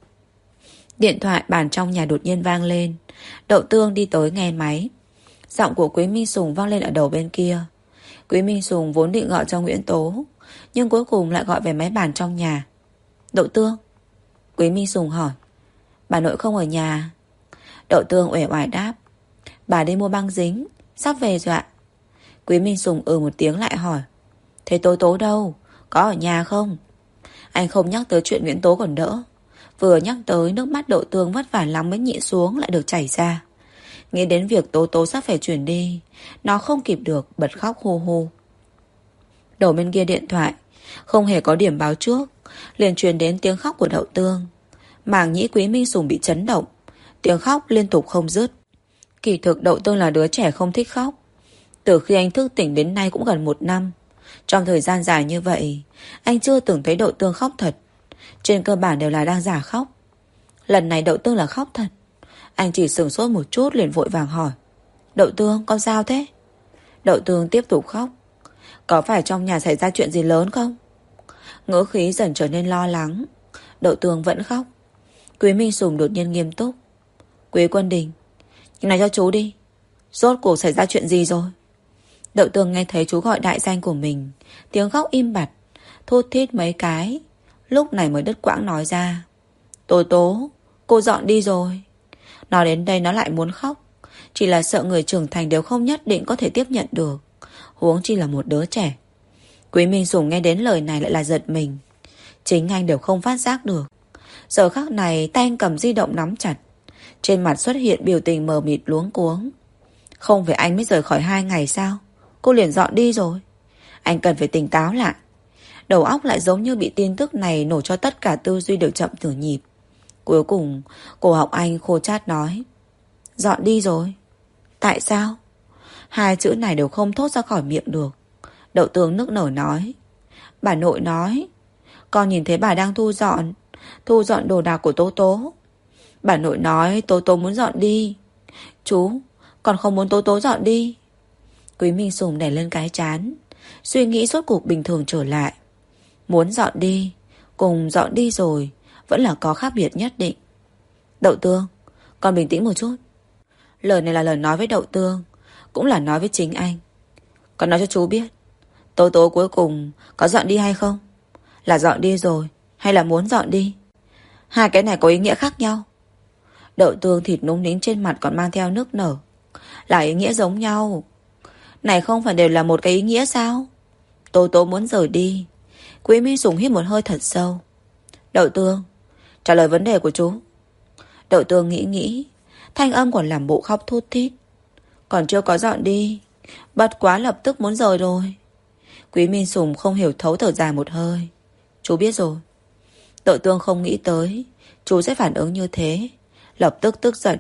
Điện thoại bàn trong nhà đột nhiên vang lên. Đậu Tương đi tới nghe máy. Giọng của Quý Minh Sùng vang lên ở đầu bên kia. Quý Minh Sùng vốn định gọi cho Nguyễn Tố, nhưng cuối cùng lại gọi về máy bàn trong nhà. Đậu Tương. Quý Minh Sùng hỏi. Bà nội không ở nhà. Đậu Tương uể oải đáp. Bà đi mua băng dính, sắp về rồi ạ. Quý Minh Sùng một tiếng lại hỏi. Thế Tố Tố đâu? Có ở nhà không? Anh không nhắc tới chuyện Nguyễn Tố còn đỡ. Vừa nhắc tới, nước mắt Đậu Tương vất vả lắm mới nhịn xuống lại được chảy ra. Nghĩ đến việc Tố Tố sắp phải chuyển đi, nó không kịp được bật khóc hu hu. Đầu bên kia điện thoại không hề có điểm báo trước, liền truyền đến tiếng khóc của Đậu Tương. Màng nhĩ Quý Minh Sùng bị chấn động, tiếng khóc liên tục không dứt. Kỳ thực Đậu Tương là đứa trẻ không thích khóc. Từ khi anh thức tỉnh đến nay cũng gần 1 năm. Trong thời gian dài như vậy, anh chưa từng thấy Đậu Tương khóc thật. Trên cơ bản đều là đang giả khóc. Lần này Đậu Tương là khóc thật. Anh chỉ sửng sốt một chút liền vội vàng hỏi. Đậu Tương, con sao thế? Đậu Tương tiếp tục khóc. Có phải trong nhà xảy ra chuyện gì lớn không? Ngữ khí dần trở nên lo lắng. Đậu Tương vẫn khóc. Quý Minh Sùng đột nhiên nghiêm túc. Quý Quân Đình, nhìn này cho chú đi. Rốt cuộc xảy ra chuyện gì rồi? Đậu Tương nghe thấy chú gọi đại danh của mình, tiếng khóc im bặt, thút thít mấy cái, lúc này mới đứt quãng nói ra. Tố Tố, cô dọn đi rồi. Nói đến đây nó lại muốn khóc. Chỉ là sợ người trưởng thành đều không nhất định có thể tiếp nhận được, huống chi là một đứa trẻ. Quý Minh Sùng nghe đến lời này lại là giật mình. Chính anh đều không phát giác được. Giờ khắc này tay anh cầm di động nắm chặt, trên mặt xuất hiện biểu tình mờ mịt luống cuống. Không phải anh mới rời khỏi 2 ngày sao? Cô liền dọn đi rồi. Anh cần phải tỉnh táo lại. Đầu óc lại giống như bị tin tức này nổ cho tất cả tư duy đều chậm nửa nhịp. Cuối cùng cổ họng anh khô chát nói. Dọn đi rồi. Tại sao? 2 chữ này đều không thốt ra khỏi miệng được. Đậu Tương nức nở nói. Bà nội nói, con nhìn thấy bà đang thu dọn đồ đạc của Tố Tố. Bà nội nói Tố Tố muốn dọn đi. Chú, con không muốn Tố Tố dọn đi. Quý Minh Sùng đè lên cái trán, suy nghĩ rốt cuộc bình thường trở lại. Muốn dọn đi cùng dọn đi rồi vẫn là có khác biệt nhất định. Đậu Tương, con bình tĩnh một chút. Lời này là lời nói với Đậu Tương, cũng là nói với chính anh. Con nói cho chú biết, Tố Tố cuối cùng có dọn đi hay không? Là dọn đi rồi hay là muốn dọn đi? 2 cái này có ý nghĩa khác nhau. Đậu Tương thịt núng nính trên mặt còn mang theo nước nở. Là ý nghĩa giống nhau. Này không phải đều là một cái ý nghĩa sao? Tố Tố muốn rời đi. Quý Minh Sùng hít một hơi thật sâu. Đậu Tương, trả lời vấn đề của chú. Đậu Tương nghĩ, thanh âm còn làm bộ khóc thút thít. Còn chưa có dọn đi, bất quá lập tức muốn rời rồi. Quý Minh Sùng không hiểu thấu thở dài một hơi. Chú biết rồi. Đậu Tương không nghĩ tới chú sẽ phản ứng như thế, lập tức tức giận.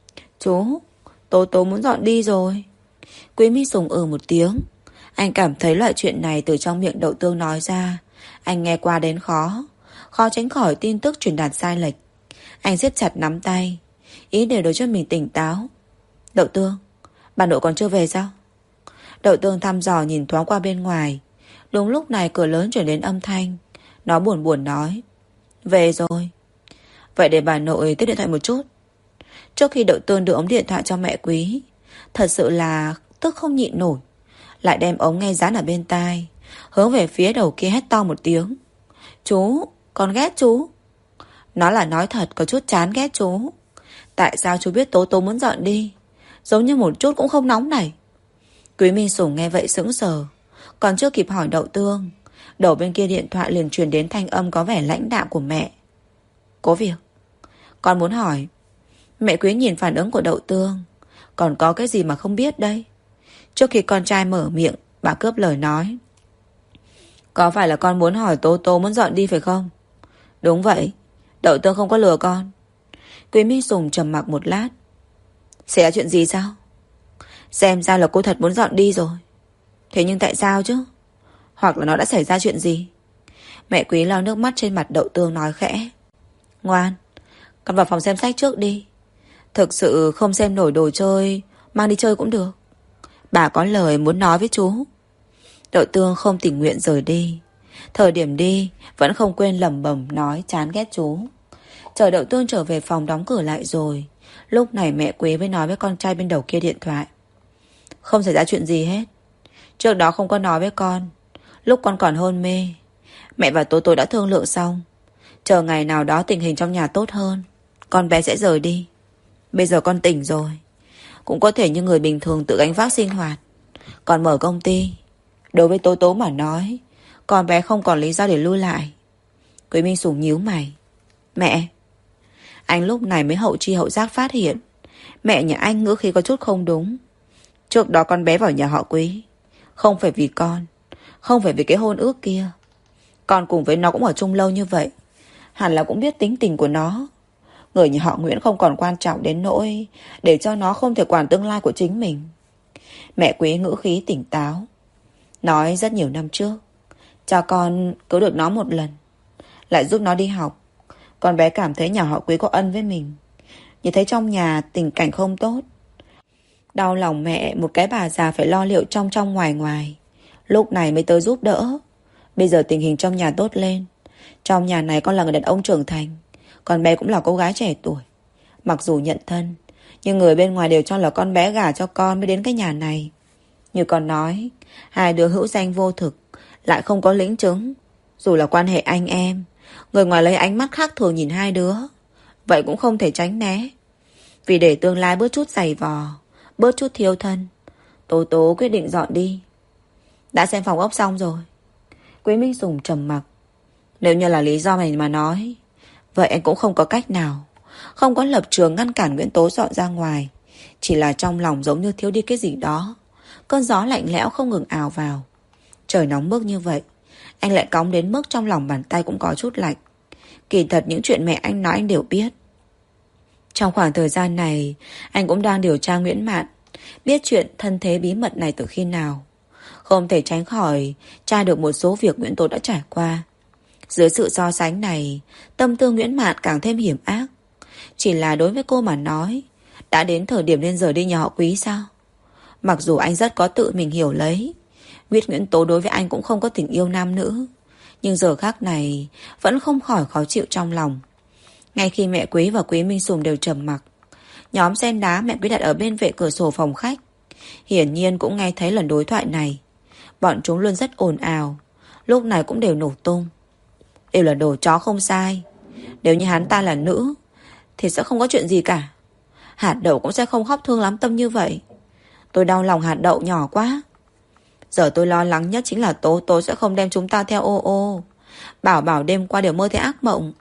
Chú, Tố Tố muốn dọn đi rồi. Quý Minh Sùng một tiếng. Anh cảm thấy loại chuyện này từ trong miệng Đậu Tương nói ra, anh nghe qua đến khó tránh khỏi tin tức truyền đạt sai lệch. Anh siết chặt nắm tay, ý để đối cho mình tỉnh táo. Đậu Tương, bà nội còn chưa về sao? Đậu Tương thăm dò nhìn thoáng qua bên ngoài. Đúng lúc này cửa lớn chuyển đến âm thanh. Nó buồn buồn nói. Về rồi. Vậy để bà nội tiếp điện thoại một chút. Trước khi Đậu Tương đưa ống điện thoại cho mẹ Quý, thật sự là tức không nhịn nổi, lại đem ống nghe dán ở bên tai, hướng về phía đầu kia hét to một tiếng. Chú, con ghét chú. Nó là nói thật, có chút chán ghét chú. Tại sao chú biết Tố Tố muốn dọn đi, giống như một chút cũng không nóng này? Quý Minh Sùng nghe vậy sững sờ, còn chưa kịp hỏi Đậu Tương, đầu bên kia điện thoại liền truyền đến thanh âm có vẻ lãnh đạm của mẹ. Có việc con muốn hỏi. Mẹ Quý nhìn phản ứng của Đậu Tương, còn có cái gì mà không biết đây? Trước khi con trai mở miệng, bà cướp lời nói. Có phải là con muốn hỏi Tố Tố muốn dọn đi phải không? Đúng vậy. Đậu Tương không có lừa con. Quý Minh Sùng trầm mặc một lát. Xảy ra chuyện gì sao? Xem ra là cô thật muốn dọn đi rồi. Thế nhưng tại sao chứ? Hoặc là nó đã xảy ra chuyện gì? Mẹ Quý lau nước mắt trên mặt Đậu Tương nói khẽ. Ngoan, con vào phòng xem sách trước đi. Thực sự không xem nổi đồ chơi, mang đi chơi cũng được. Bà có lời muốn nói với chú. Đậu Tương không tình nguyện rời đi. Thời điểm đi vẫn không quên lẩm bẩm nói chán ghét chú. Chờ Đậu Tương trở về phòng đóng cửa lại rồi, lúc này mẹ Quý mới nói với con trai bên đầu kia điện thoại. Không xảy ra chuyện gì hết. Trước đó không có nói với con. Lúc con còn hôn mê, mẹ và Tố Tố đã thương lượng xong. Chờ ngày nào đó tình hình trong nhà tốt hơn, con bé sẽ rời đi. Bây giờ con tỉnh rồi, cũng có thể như người bình thường tự gánh vác sinh hoạt. Còn mở công ty, đối với Tố Tố mà nói, con bé không còn lý do để lui lại. Quý Minh Sùng nhíu mày. Mẹ. Anh lúc này mới hậu chi hậu giác phát hiện mẹ nhà anh ngữ khí có chút không đúng. Trước đó con bé vào nhà họ Quý không phải vì con, không phải vì cái hôn ước kia. Con cùng với nó cũng ở chung lâu như vậy, hẳn là cũng biết tính tình của nó. Người nhà họ Nguyễn không còn quan trọng đến nỗi để cho nó không thể quản tương lai của chính mình. Mẹ Quý ngữ khí tỉnh táo. Nói rất nhiều năm trước, cha con cứu được nó một lần, lại giúp nó đi học. Con bé cảm thấy nhà họ Quý có ân với mình, nhìn thấy trong nhà tình cảnh không tốt. Đau lòng mẹ, một cái bà già phải lo liệu trong trong ngoài ngoài, lúc này mới tới giúp đỡ. Bây giờ tình hình trong nhà tốt lên. Trong nhà này con là người đàn ông trưởng thành, con bé cũng là cô gái trẻ tuổi. Mặc dù nhận thân, nhưng người bên ngoài đều cho là con bé gả cho con mới đến cái nhà này. Như con nói, hai đứa hữu danh vô thực, lại không có lĩnh chứng. Dù là quan hệ anh em, người ngoài lấy ánh mắt khác thường nhìn hai đứa, vậy cũng không thể tránh né. Vì để tương lai bớt chút giày vò, bớt chút thiếu thân, Tố Tố quyết định dọn đi. Đã xem phòng ốc xong rồi. Quý Minh Sùng trầm mặc. Nếu như là lý do này mà nói, vậy anh cũng không có cách nào, không có lập trường ngăn cản Nguyễn Tố dọn ra ngoài. Chỉ là trong lòng giống như thiếu đi cái gì đó. Cơn gió lạnh lẽo không ngừng ào vào. Trời nóng bức như vậy, anh lại cóng đến mức trong lòng bàn tay cũng có chút lạnh. Kỳ thật những chuyện mẹ anh nói anh đều biết. Trong khoảng thời gian này, anh cũng đang điều tra Nguyễn Mạn, biết chuyện thân thế bí mật này từ khi nào. Không thể tránh khỏi tra được một số việc Nguyễn Tố đã trải qua. Dưới sự so sánh này, tâm tư Nguyễn Mạn càng thêm hiểm ác. Chỉ là đối với cô mà nói, đã đến thời điểm nên rời đi nhà họ Quý sao? Mặc dù anh rất có tự mình hiểu lấy, biết Nguyễn Tố đối với anh cũng không có tình yêu nam nữ, nhưng giờ khắc này vẫn không khỏi khó chịu trong lòng. Ngay khi mẹ Quý và Quý Minh Sùng đều trầm mặc, nhóm sen đá mẹ Quý đặt ở bên vệ cửa sổ phòng khách hiển nhiên cũng nghe thấy lần đối thoại này. Bọn chúng luôn rất ồn ào, lúc này cũng đều nổ tung. Đều là đồ chó không sai. Nếu như hắn ta là nữ thì sẽ không có chuyện gì cả. Hạt Đậu cũng sẽ không khóc thương lắm tâm như vậy. Tôi đau lòng Hạt Đậu nhỏ quá. Giờ tôi lo lắng nhất chính là Tố Tố sẽ không đem chúng ta theo ô ô. Bảo đêm qua đều mơ thấy ác mộng.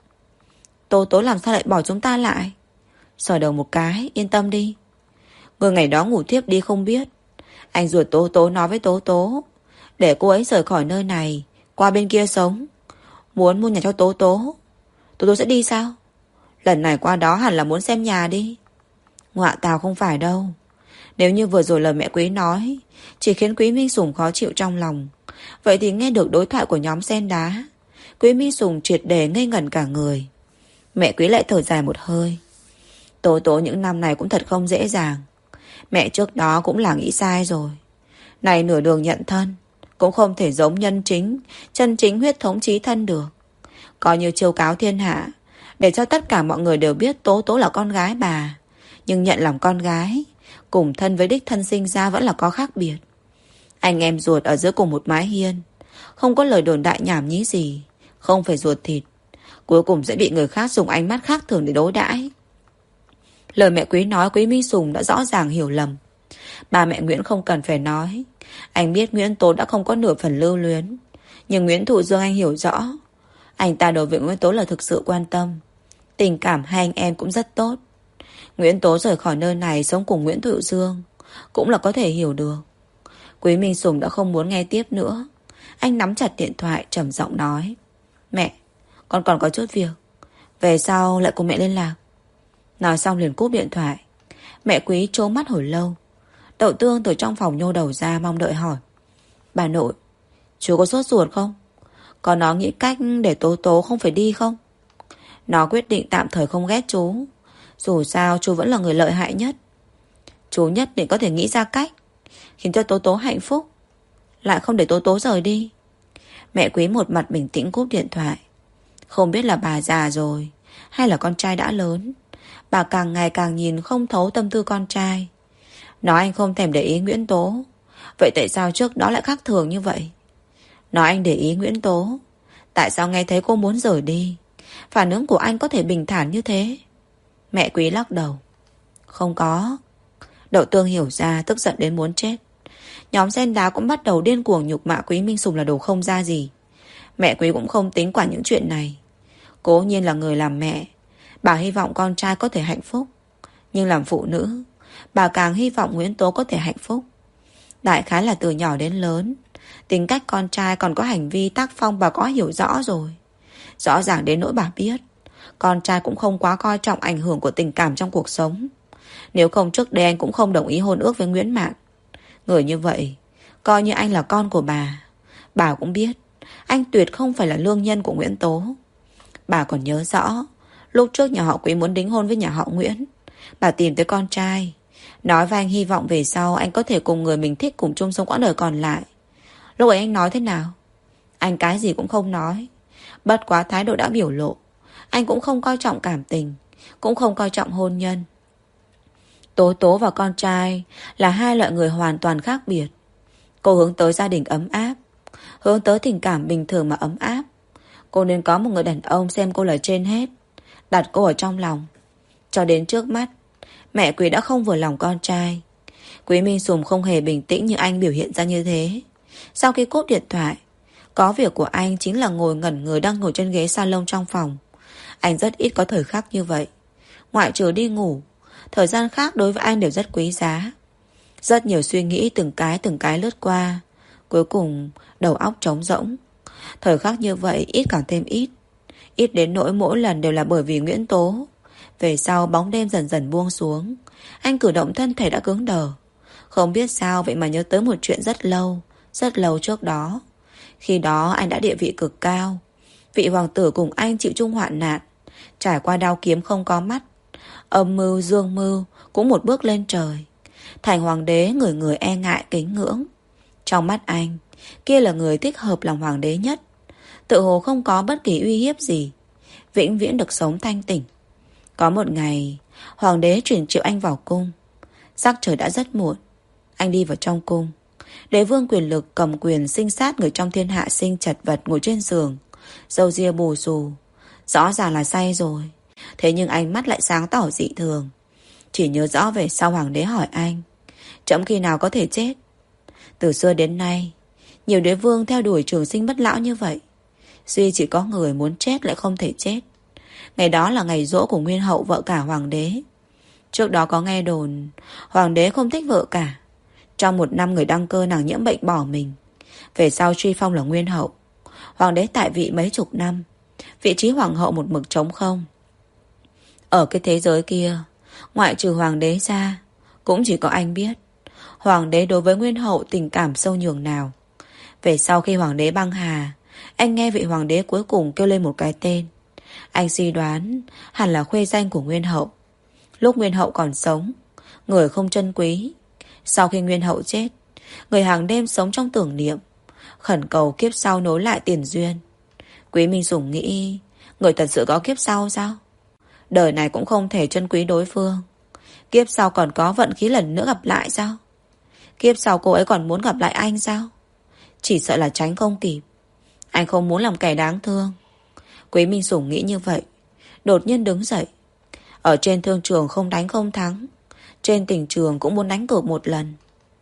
Tố Tố làm sao lại bỏ chúng ta lại? Sờ đầu một cái, yên tâm đi. Người ngày đó ngủ thiếp đi không biết. Anh ruột Tố Tố nói với Tố Tố để cô ấy rời khỏi nơi này, qua bên kia sống. Muốn mua nhà cho Tố Tố. Tố Tố sẽ đi sao? Lần này qua đó hẳn là muốn xem nhà đi. Ngọa tào không phải đâu. Nếu như vừa rồi lời mẹ Quý nói chỉ khiến Quý Minh Sùng khó chịu trong lòng, vậy thì nghe được đối thoại của nhóm sen đá, Quý Minh Sùng triệt để ngây ngẩn cả người. Mẹ Quý lại thở dài một hơi. Tố Tố những năm này cũng thật không dễ dàng. Mẹ trước đó cũng là nghĩ sai rồi. Này nửa đường nhận thân, cũng không thể giống nhân chính, chân chính huyết thống chí thân được. Coi như chiêu cáo thiên hạ, để cho tất cả mọi người đều biết Tố Tố là con gái bà. Nhưng nhận làm con gái, cùng thân với đích thân sinh ra vẫn là có khác biệt. Anh em ruột ở giữa cùng một mái hiên, không có lời đồn đại nhảm nhí gì, không phải ruột thịt, cuối cùng sẽ bị người khác dùng ánh mắt khác thường để đối đãi. Lời mẹ Quý nói Quý Minh Sùng đã rõ ràng hiểu lầm. Ba mẹ Nguyễn không cần phải nói. Anh biết Nguyễn Tố đã không có nửa phần lưu luyến. Nhưng Nguyễn Thụ Dương anh hiểu rõ. Anh ta đối với Nguyễn Tố là thực sự quan tâm. Tình cảm hai anh em cũng rất tốt. Nguyễn Tố rời khỏi nơi này sống cùng Nguyễn Thụ Dương cũng là có thể hiểu được. Quý Minh Sùng đã không muốn nghe tiếp nữa. Anh nắm chặt điện thoại trầm giọng nói: Mẹ, con còn có chút việc, về sau lại cùng mẹ liên lạc. Nói xong liền cúp điện thoại. Mẹ Quý trố mắt hồi lâu. Đậu Tương từ trong phòng nhô đầu ra mong đợi hỏi: Bà nội, chú có sốt ruột không? Có nó nghĩ cách để Tố Tố không phải đi không? Nó quyết định tạm thời không ghét chú. Dù sao chú vẫn là người lợi hại nhất. Chú nhất định có thể nghĩ ra cách khiến cho Tố Tố hạnh phúc, lại không để Tố Tố rời đi. Mẹ Quý một mặt bình tĩnh cúp điện thoại. Không biết là bà già rồi hay là con trai đã lớn, bà càng ngày càng nhìn không thấu tâm tư con trai. Nói anh không thèm để ý Nguyễn Tố, vậy tại sao trước đó lại khác thường như vậy? Nói anh để ý Nguyễn Tố, tại sao nghe thấy cô muốn rời đi, phản ứng của anh có thể bình thản như thế? Mẹ Quý lắc đầu. Không có. Đậu Tương hiểu ra, tức giận đến muốn chết. Nhóm Sen Đá cũng bắt đầu điên cuồng nhục mạ Quý Minh Sùng là đồ không ra gì. Mẹ Quý cũng không tính quản những chuyện này. Cố nhiên là người làm mẹ, bà hy vọng con trai có thể hạnh phúc. Nhưng làm phụ nữ, bà càng hy vọng Nguyễn Tố có thể hạnh phúc. Đại khái là từ nhỏ đến lớn, tính cách con trai còn có hành vi tác phong bà có hiểu rõ rồi. Rõ ràng đến nỗi bà biết con trai cũng không quá coi trọng ảnh hưởng của tình cảm trong cuộc sống. Nếu không trước đây anh cũng không đồng ý hôn ước với Nguyễn Mạn. Người như vậy coi như anh là con của bà. Bà cũng biết anh tuyệt không phải là lương nhân của Nguyễn Tố. Bà còn nhớ rõ lúc trước nhà họ Quý muốn đính hôn với nhà họ Nguyễn, bà tìm tới con trai, nói với anh hy vọng về sau anh có thể cùng người mình thích cùng chung sống quãng đời còn lại. Lúc ấy anh nói thế nào? Anh cái gì cũng không nói, bất quá thái độ đã biểu lộ. Anh cũng không coi trọng cảm tình, cũng không coi trọng hôn nhân. Tố Tố và con trai là hai loại người hoàn toàn khác biệt. Cô hướng tới gia đình ấm áp, hướng tới tình cảm bình thường mà ấm áp. Cô nên có một người đàn ông xem cô là trên hết, đặt cô ở trong lòng. Cho đến trước mắt, mẹ Quý đã không vừa lòng con trai. Quý Minh Sùng không hề bình tĩnh như anh biểu hiện ra như thế. Sau khi cúp điện thoại, có việc của anh chính là ngồi ngẩn người đang ngồi trên ghế salon trong phòng. Anh rất ít có thời khắc như vậy. Ngoại trừ đi ngủ, thời gian khác đối với anh đều rất quý giá. Rất nhiều suy nghĩ từng cái lướt qua. Cuối cùng đầu óc trống rỗng. Thời khắc như vậy ít càng thêm ít. Ít đến nỗi mỗi lần đều là bởi vì Nguyễn Tố. Về sau bóng đêm dần dần buông xuống, anh cử động thân thể đã cứng đờ. Không biết sao vậy mà nhớ tới một chuyện rất lâu trước đó. Khi đó anh đã địa vị cực cao. Vị hoàng tử cùng anh chịu chung hoạn nạn, trải qua đao kiếm không có mắt. Âm mưu dương mưu cũng một bước lên trời. Thành hoàng đế người người e ngại kính ngưỡng. Trong mắt anh, kia là người thích hợp làm hoàng đế nhất. Tự hồ không có bất kỳ uy hiếp gì, vĩnh viễn được sống thanh tỉnh. Có một ngày, hoàng đế truyền triệu anh vào cung. Sắc trời đã rất muộn. Anh đi vào trong cung. Đế vương quyền lực cầm quyền sinh sát người trong thiên hạ sinh chật vật ngồi trên giường, râu ria bù xù, rõ ràng là say rồi. Thế nhưng ánh mắt lại sáng tỏ dị thường. Chỉ nhớ rõ về sau hoàng đế hỏi anh: trẫm khi nào có thể chết? Từ xưa đến nay, nhiều đế vương theo đuổi trường sinh bất lão như vậy. Duy chỉ có người muốn chết lại không thể chết. Ngày đó là ngày giỗ của Nguyên hậu vợ cả hoàng đế. Trước đó có nghe đồn hoàng đế không thích vợ cả. Trong một năm người đăng cơ nàng nhiễm bệnh bỏ mình. Về sau truy phong là Nguyên hậu. Hoàng đế tại vị mấy chục năm, vị trí hoàng hậu một mực trống không. Ở cái thế giới kia, ngoại trừ hoàng đế ra, cũng chỉ có anh biết hoàng đế đối với Nguyên hậu tình cảm sâu nhường nào. Về sau khi hoàng đế băng hà, anh nghe vị hoàng đế cuối cùng kêu lên một cái tên. Anh suy đoán hẳn là khuê danh của Nguyên hậu. Lúc Nguyên hậu còn sống, người không trân quý. Sau khi Nguyên hậu chết, người hàng đêm sống trong tưởng niệm, khẩn cầu kiếp sau nối lại tiền duyên. Quý Minh Sủng nghĩ, người thật sự có kiếp sau sao? Đời này cũng không thể trân quý đối phương, kiếp sau còn có vận khí lần nữa gặp lại sao? Kiếp sau cô ấy còn muốn gặp lại anh sao? Chỉ sợ là tránh không kịp. Anh không muốn làm kẻ đáng thương. Quý Minh Sủng nghĩ như vậy, đột nhiên đứng dậy. Ở trên thương trường không đánh không thắng, trên tình trường cũng muốn đánh cược một lần.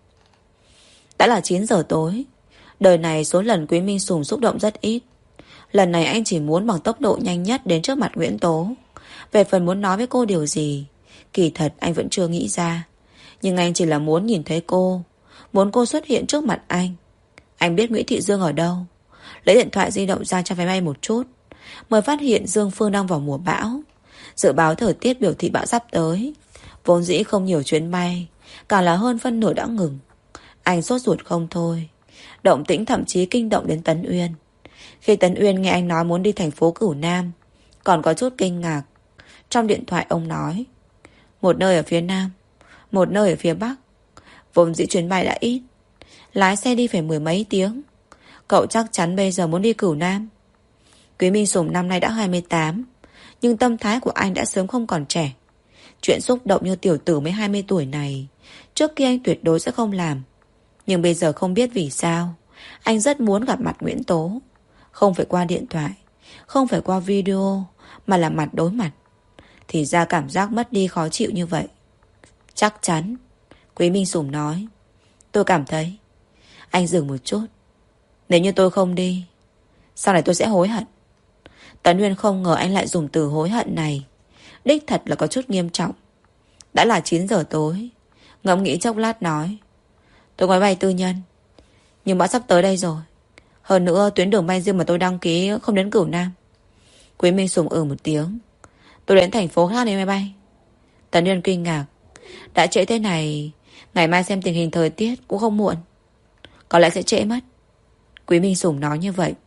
Đã là 9 giờ tối. Đời này số lần Quý Minh Sủng xúc động rất ít. Lần này anh chỉ muốn bằng tốc độ nhanh nhất đến trước mặt Nguyễn Tố. Về phần muốn nói với cô điều gì, kỳ thật anh vẫn chưa nghĩ ra. Nhưng anh chỉ là muốn nhìn thấy cô, muốn cô xuất hiện trước mặt anh. Anh biết Nguyễn Thị Dương ở đâu. Lấy điện thoại di động ra cho vé bay một chút, mới phát hiện Dương Phương đang vào mùa bão. Dự báo thời tiết biểu thị bão sắp tới. Vốn dĩ không nhiều chuyến bay, càng là hơn phân nửa đã ngừng. Anh sốt ruột không thôi. Động tĩnh thậm chí kinh động đến Tấn Uyên. Khi Tấn Uyên nghe anh nói muốn đi thành phố Cửu Nam, còn có chút kinh ngạc. Trong điện thoại ông nói, một nơi ở phía Nam, một nơi ở phía Bắc. Vốn dĩ chuyến bay đã ít, lái xe đi phải 10 mấy tiếng. Cậu chắc chắn bây giờ muốn đi Cửu Nam. Quý Minh Sùng năm nay đã 28, nhưng tâm thái của anh đã sớm không còn trẻ. Chuyện xúc động như tiểu tử mới 20 tuổi này, trước kia anh tuyệt đối sẽ không làm. Nhưng bây giờ không biết vì sao, anh rất muốn gặp mặt Nguyễn Tố. Không phải qua điện thoại, không phải qua video, mà là mặt đối mặt. Thì ra cảm giác mất đi khó chịu như vậy. Chắc chắn, Quý Minh Sùng nói. Tôi cảm thấy. Anh dừng một chút. Nếu như tôi không đi, sau này tôi sẽ hối hận. Tấn Uyên không ngờ anh lại dùng từ hối hận này. Đích thật là có chút nghiêm trọng. Đã là 9 giờ tối. Ngẫm nghĩ chốc lát nói, tôi máy bay tư nhân, nhưng bão sắp tới đây rồi. Hơn nữa tuyến đường bay riêng mà tôi đăng ký không đến Cửu Nam. Quý Minh Sùng một tiếng. Tôi đến thành phố khác đi máy bay. Tấn Uyên kinh ngạc. Đã trễ thế này, ngày mai xem tình hình thời tiết cũng không muộn. Có lẽ sẽ trễ mất. Quý Minh Sùng nói như vậy.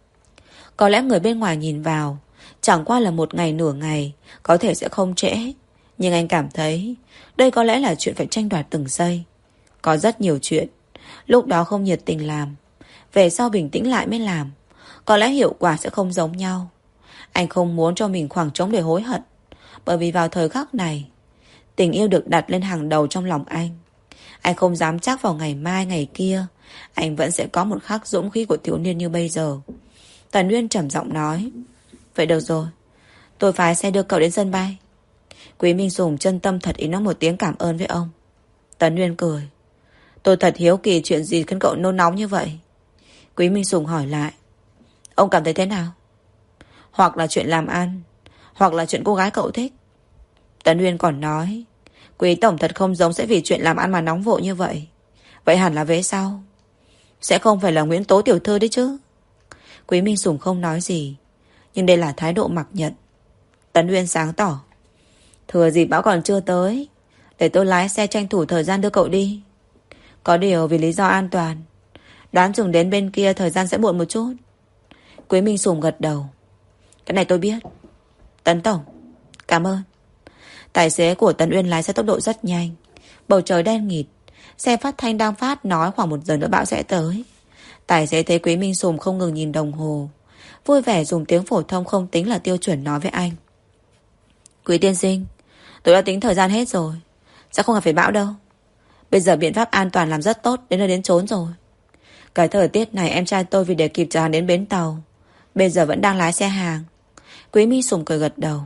Có lẽ người bên ngoài nhìn vào, chẳng qua là một ngày nửa ngày, có thể sẽ không trễ. Nhưng anh cảm thấy đây có lẽ là chuyện phải tranh đoạt từng giây. Có rất nhiều chuyện lúc đó không nhiệt tình làm, về sau bình tĩnh lại mới làm, có lẽ hiệu quả sẽ không giống nhau. Anh không muốn cho mình khoảng trống để hối hận. Bởi vì vào thời khắc này, tình yêu được đặt lên hàng đầu trong lòng anh. Anh không dám chắc vào ngày mai ngày kia anh vẫn sẽ có một khắc dũng khí của thiếu niên như bây giờ. Tần Uyên trầm giọng nói, vậy được rồi, tôi phái xe đưa cậu đến sân bay. Quý Minh Sùng chân tâm thật ý nói một tiếng cảm ơn với ông. Tần Uyên cười, tôi thật hiếu kỳ chuyện gì khiến cậu nôn nóng như vậy. Quý Minh Sùng hỏi lại, ông cảm thấy thế nào? Hoặc là chuyện làm ăn, hoặc là chuyện cô gái cậu thích. Tần Uyên còn nói, Quý tổng thật không giống sẽ vì chuyện làm ăn mà nóng vội như vậy. Vậy hẳn là về sau sẽ không phải là Nguyễn Tố tiểu thư đấy chứ. Quý Minh Sùng không nói gì, nhưng đây là thái độ mặc nhận. Tấn Uyên sáng tỏ, thừa dịp bão còn chưa tới, để tôi lái xe tranh thủ thời gian đưa cậu đi. Có điều vì lý do an toàn, đoán chừng đến bên kia thời gian sẽ muộn một chút. Quý Minh Sùng gật đầu, cái này tôi biết. Tấn tổng, cảm ơn. Tài xế của Tấn Uyên lái xe tốc độ rất nhanh. Bầu trời đen nghịt, xe phát thanh đang phát nói khoảng 1 giờ nữa bão sẽ tới. Tài xế thấy Quý Minh Sùng không ngừng nhìn đồng hồ, vui vẻ dùng tiếng phổ thông không tính là tiêu chuẩn nói với anh, Quý tiên sinh, tôi đã tính thời gian hết rồi, sẽ không gặp phải bão đâu. Bây giờ biện pháp an toàn làm rất tốt, đến nơi đến chốn rồi. Cái thời tiết này em trai tôi vì để kịp chở hàng đến bến tàu, bây giờ vẫn đang lái xe hàng. Quý Minh Sùng cười gật đầu,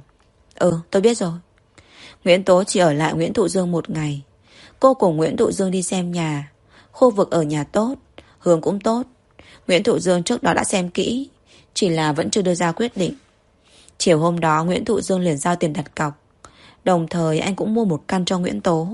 tôi biết rồi. Nguyễn Tố chỉ ở lại Nguyễn Thụ Dương 1 ngày. Cô cùng Nguyễn Thụ Dương đi xem nhà. Khu vực ở nhà tốt, hướng cũng tốt. Nguyễn Thụ Dương trước đó đã xem kỹ, chỉ là vẫn chưa đưa ra quyết định. Chiều hôm đó Nguyễn Thụ Dương liền giao tiền đặt cọc. Đồng thời anh cũng mua một căn cho Nguyễn Tố.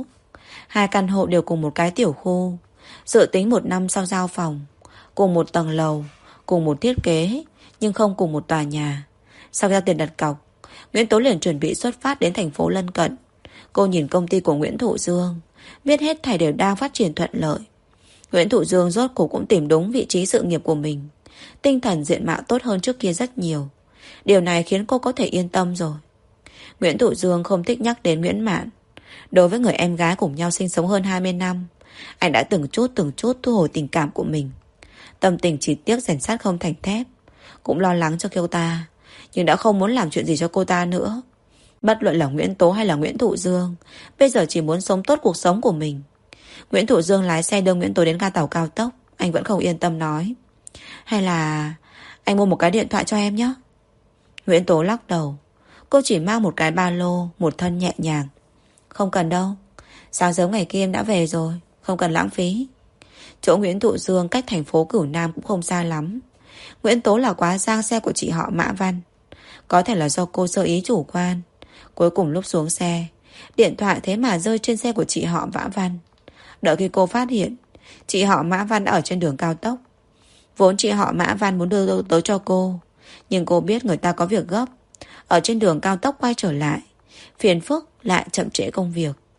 2 căn hộ đều cùng một cái tiểu khu. Dự tính 1 năm sau giao phòng, cùng một tầng lầu, cùng một thiết kế, nhưng không cùng một tòa nhà. Sau giao tiền đặt cọc, Nguyễn Tố liền chuẩn bị xuất phát đến thành phố lân cận. Cô nhìn công ty của Nguyễn Thụ Dương, biết hết thảy đều đang phát triển thuận lợi. Nguyễn Thụ Dương rốt cuộc cũng tìm đúng vị trí sự nghiệp của mình. Tinh thần diện mạo tốt hơn trước kia rất nhiều. Điều này khiến cô có thể yên tâm rồi. Nguyễn Thụ Dương không thích nhắc đến Nguyễn Mạn. Đối với người em gái cùng nhau sinh sống hơn 20 năm, anh đã từng chút thu hồi tình cảm của mình. Tâm tình chỉ tiếc rèn sắt không thành thép. Cũng lo lắng cho cô ta, nhưng đã không muốn làm chuyện gì cho cô ta nữa. Bất luận là Nguyễn Tố hay là Nguyễn Thụ Dương, bây giờ chỉ muốn sống tốt cuộc sống của mình. Nguyễn Thụ Dương lái xe đưa Nguyễn Tố đến ga tàu cao tốc. Anh vẫn không yên tâm nói, hay là anh mua một cái điện thoại cho em nhé. Nguyễn Tố lắc đầu. Cô chỉ mang một cái ba lô, một thân nhẹ nhàng. Không cần đâu, sáng sớm ngày kia em đã về rồi, không cần lãng phí. Chỗ Nguyễn Thụ Dương cách thành phố Cửu Nam cũng không xa lắm. Nguyễn Tố là quá giang xe của chị họ Mã Văn. Có thể là do cô sơ ý chủ quan. Cuối cùng lúc xuống xe, điện thoại thế mà rơi trên xe của chị họ Mã Văn. Đợi khi cô phát hiện, chị họ Mã Văn đã ở trên đường cao tốc. Vốn chị họ Mã Văn muốn đưa tới cho cô, nhưng cô biết người ta có việc gấp, ở trên đường cao tốc quay trở lại, phiền phức lại chậm trễ công việc.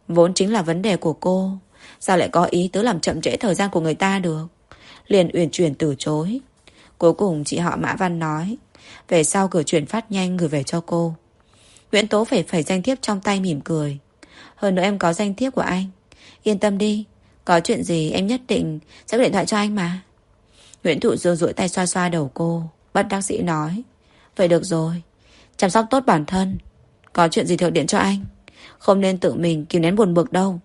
Vốn chính là vấn đề của cô, sao lại có ý tứ làm chậm trễ thời gian của người ta được? Liền uyển chuyển từ chối. Cuối cùng chị họ Mã Văn nói, về sau gửi chuyển phát nhanh gửi về cho cô. Nguyễn Tố phẩy danh thiếp trong tay mỉm cười. Hơn nữa em có danh thiếp của anh. Yên tâm đi, có chuyện gì em nhất định sẽ gọi điện thoại cho anh mà. Nguyễn Thụ Dương duỗi tay xoa xoa đầu cô, bất đắc dĩ nói, vậy được rồi, chăm sóc tốt bản thân, có chuyện gì thì gọi điện cho anh, không nên tự mình kìm nén buồn bực đâu.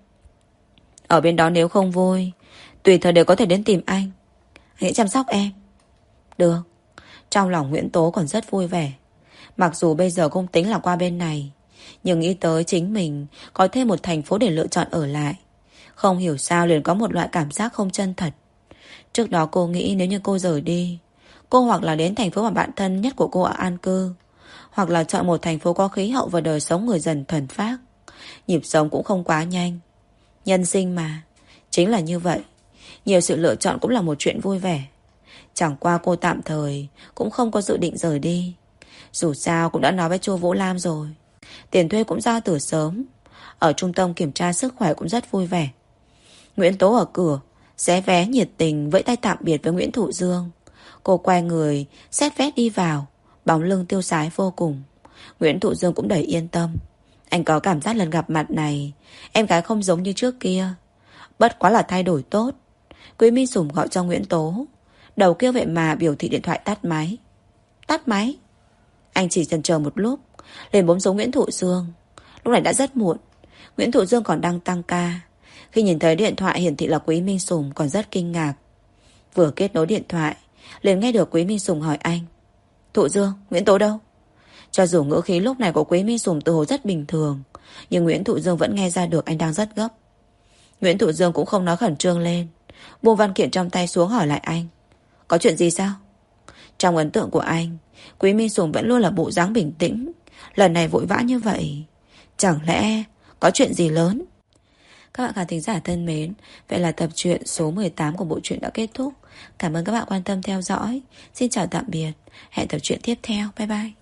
Ở bên đó nếu không vui, tùy thời đều có thể đến tìm anh hãy chăm sóc em. Được. Trong lòng Nguyễn Tố còn rất vui vẻ. Mặc dù bây giờ không tính là qua bên này, nhưng nghĩ tới chính mình có thêm một thành phố để lựa chọn ở lại, không hiểu sao liền có một loại cảm giác không chân thật. Trước đó cô nghĩ nếu như cô rời đi, cô hoặc là đến thành phố mà bạn thân nhất của cô ở an cư, hoặc là chọn một thành phố có khí hậu và đời sống người dần thuần phác. Nhịp sống cũng không quá nhanh. Nhân sinh mà, chính là như vậy. Nhiều sự lựa chọn cũng là một chuyện vui vẻ. Chẳng qua cô tạm thời cũng không có dự định rời đi. Dù sao cũng đã nói với Chu Vũ Lam rồi. Tiền thuê cũng giao từ sớm. Ở trung tâm kiểm tra sức khỏe cũng rất vui vẻ. Nguyễn Tố ở cửa xé vé nhiệt tình vẫy tay tạm biệt với Nguyễn Thụ Dương. Cô quay người xét vé đi vào, bóng lưng tiêu sái vô cùng. Nguyễn Thụ Dương cũng đầy yên tâm. Anh có cảm giác lần gặp mặt này em gái không giống như trước kia, bất quá là thay đổi tốt. Quý Minh Sủng gọi cho Nguyễn Tố. Đầu kia vậy mà biểu thị điện thoại tắt máy. Tắt máy? Anh chỉ chần chờ một lúc liền bấm số Nguyễn Thụ Dương. Lúc này đã rất muộn. Nguyễn Thụ Dương còn đang tăng ca. Khi nhìn thấy điện thoại hiển thị là Quý Minh Sủng còn rất kinh ngạc. Vừa kết nối điện thoại liền nghe được Quý Minh Sủng hỏi anh, Thụ Dương, Nguyễn Tố đâu? Cho dù ngữ khí lúc này của Quý Minh Sủng tự hồ rất bình thường, nhưng Nguyễn Thụ Dương vẫn nghe ra được anh đang rất gấp. Nguyễn Thụ Dương cũng không nói khẩn trương lên, buông văn kiện trong tay xuống hỏi lại anh, có chuyện gì sao? Trong ấn tượng của anh, Quý Minh Sủng vẫn luôn là bộ dáng bình tĩnh. Lần này vội vã như vậy, chẳng lẽ có chuyện gì lớn? Các bạn khán thính giả thân mến, vậy là tập truyện số 18 của bộ truyện đã kết thúc. Cảm ơn các bạn quan tâm theo dõi. Xin chào tạm biệt. Hẹn tập truyện tiếp theo. Bye bye.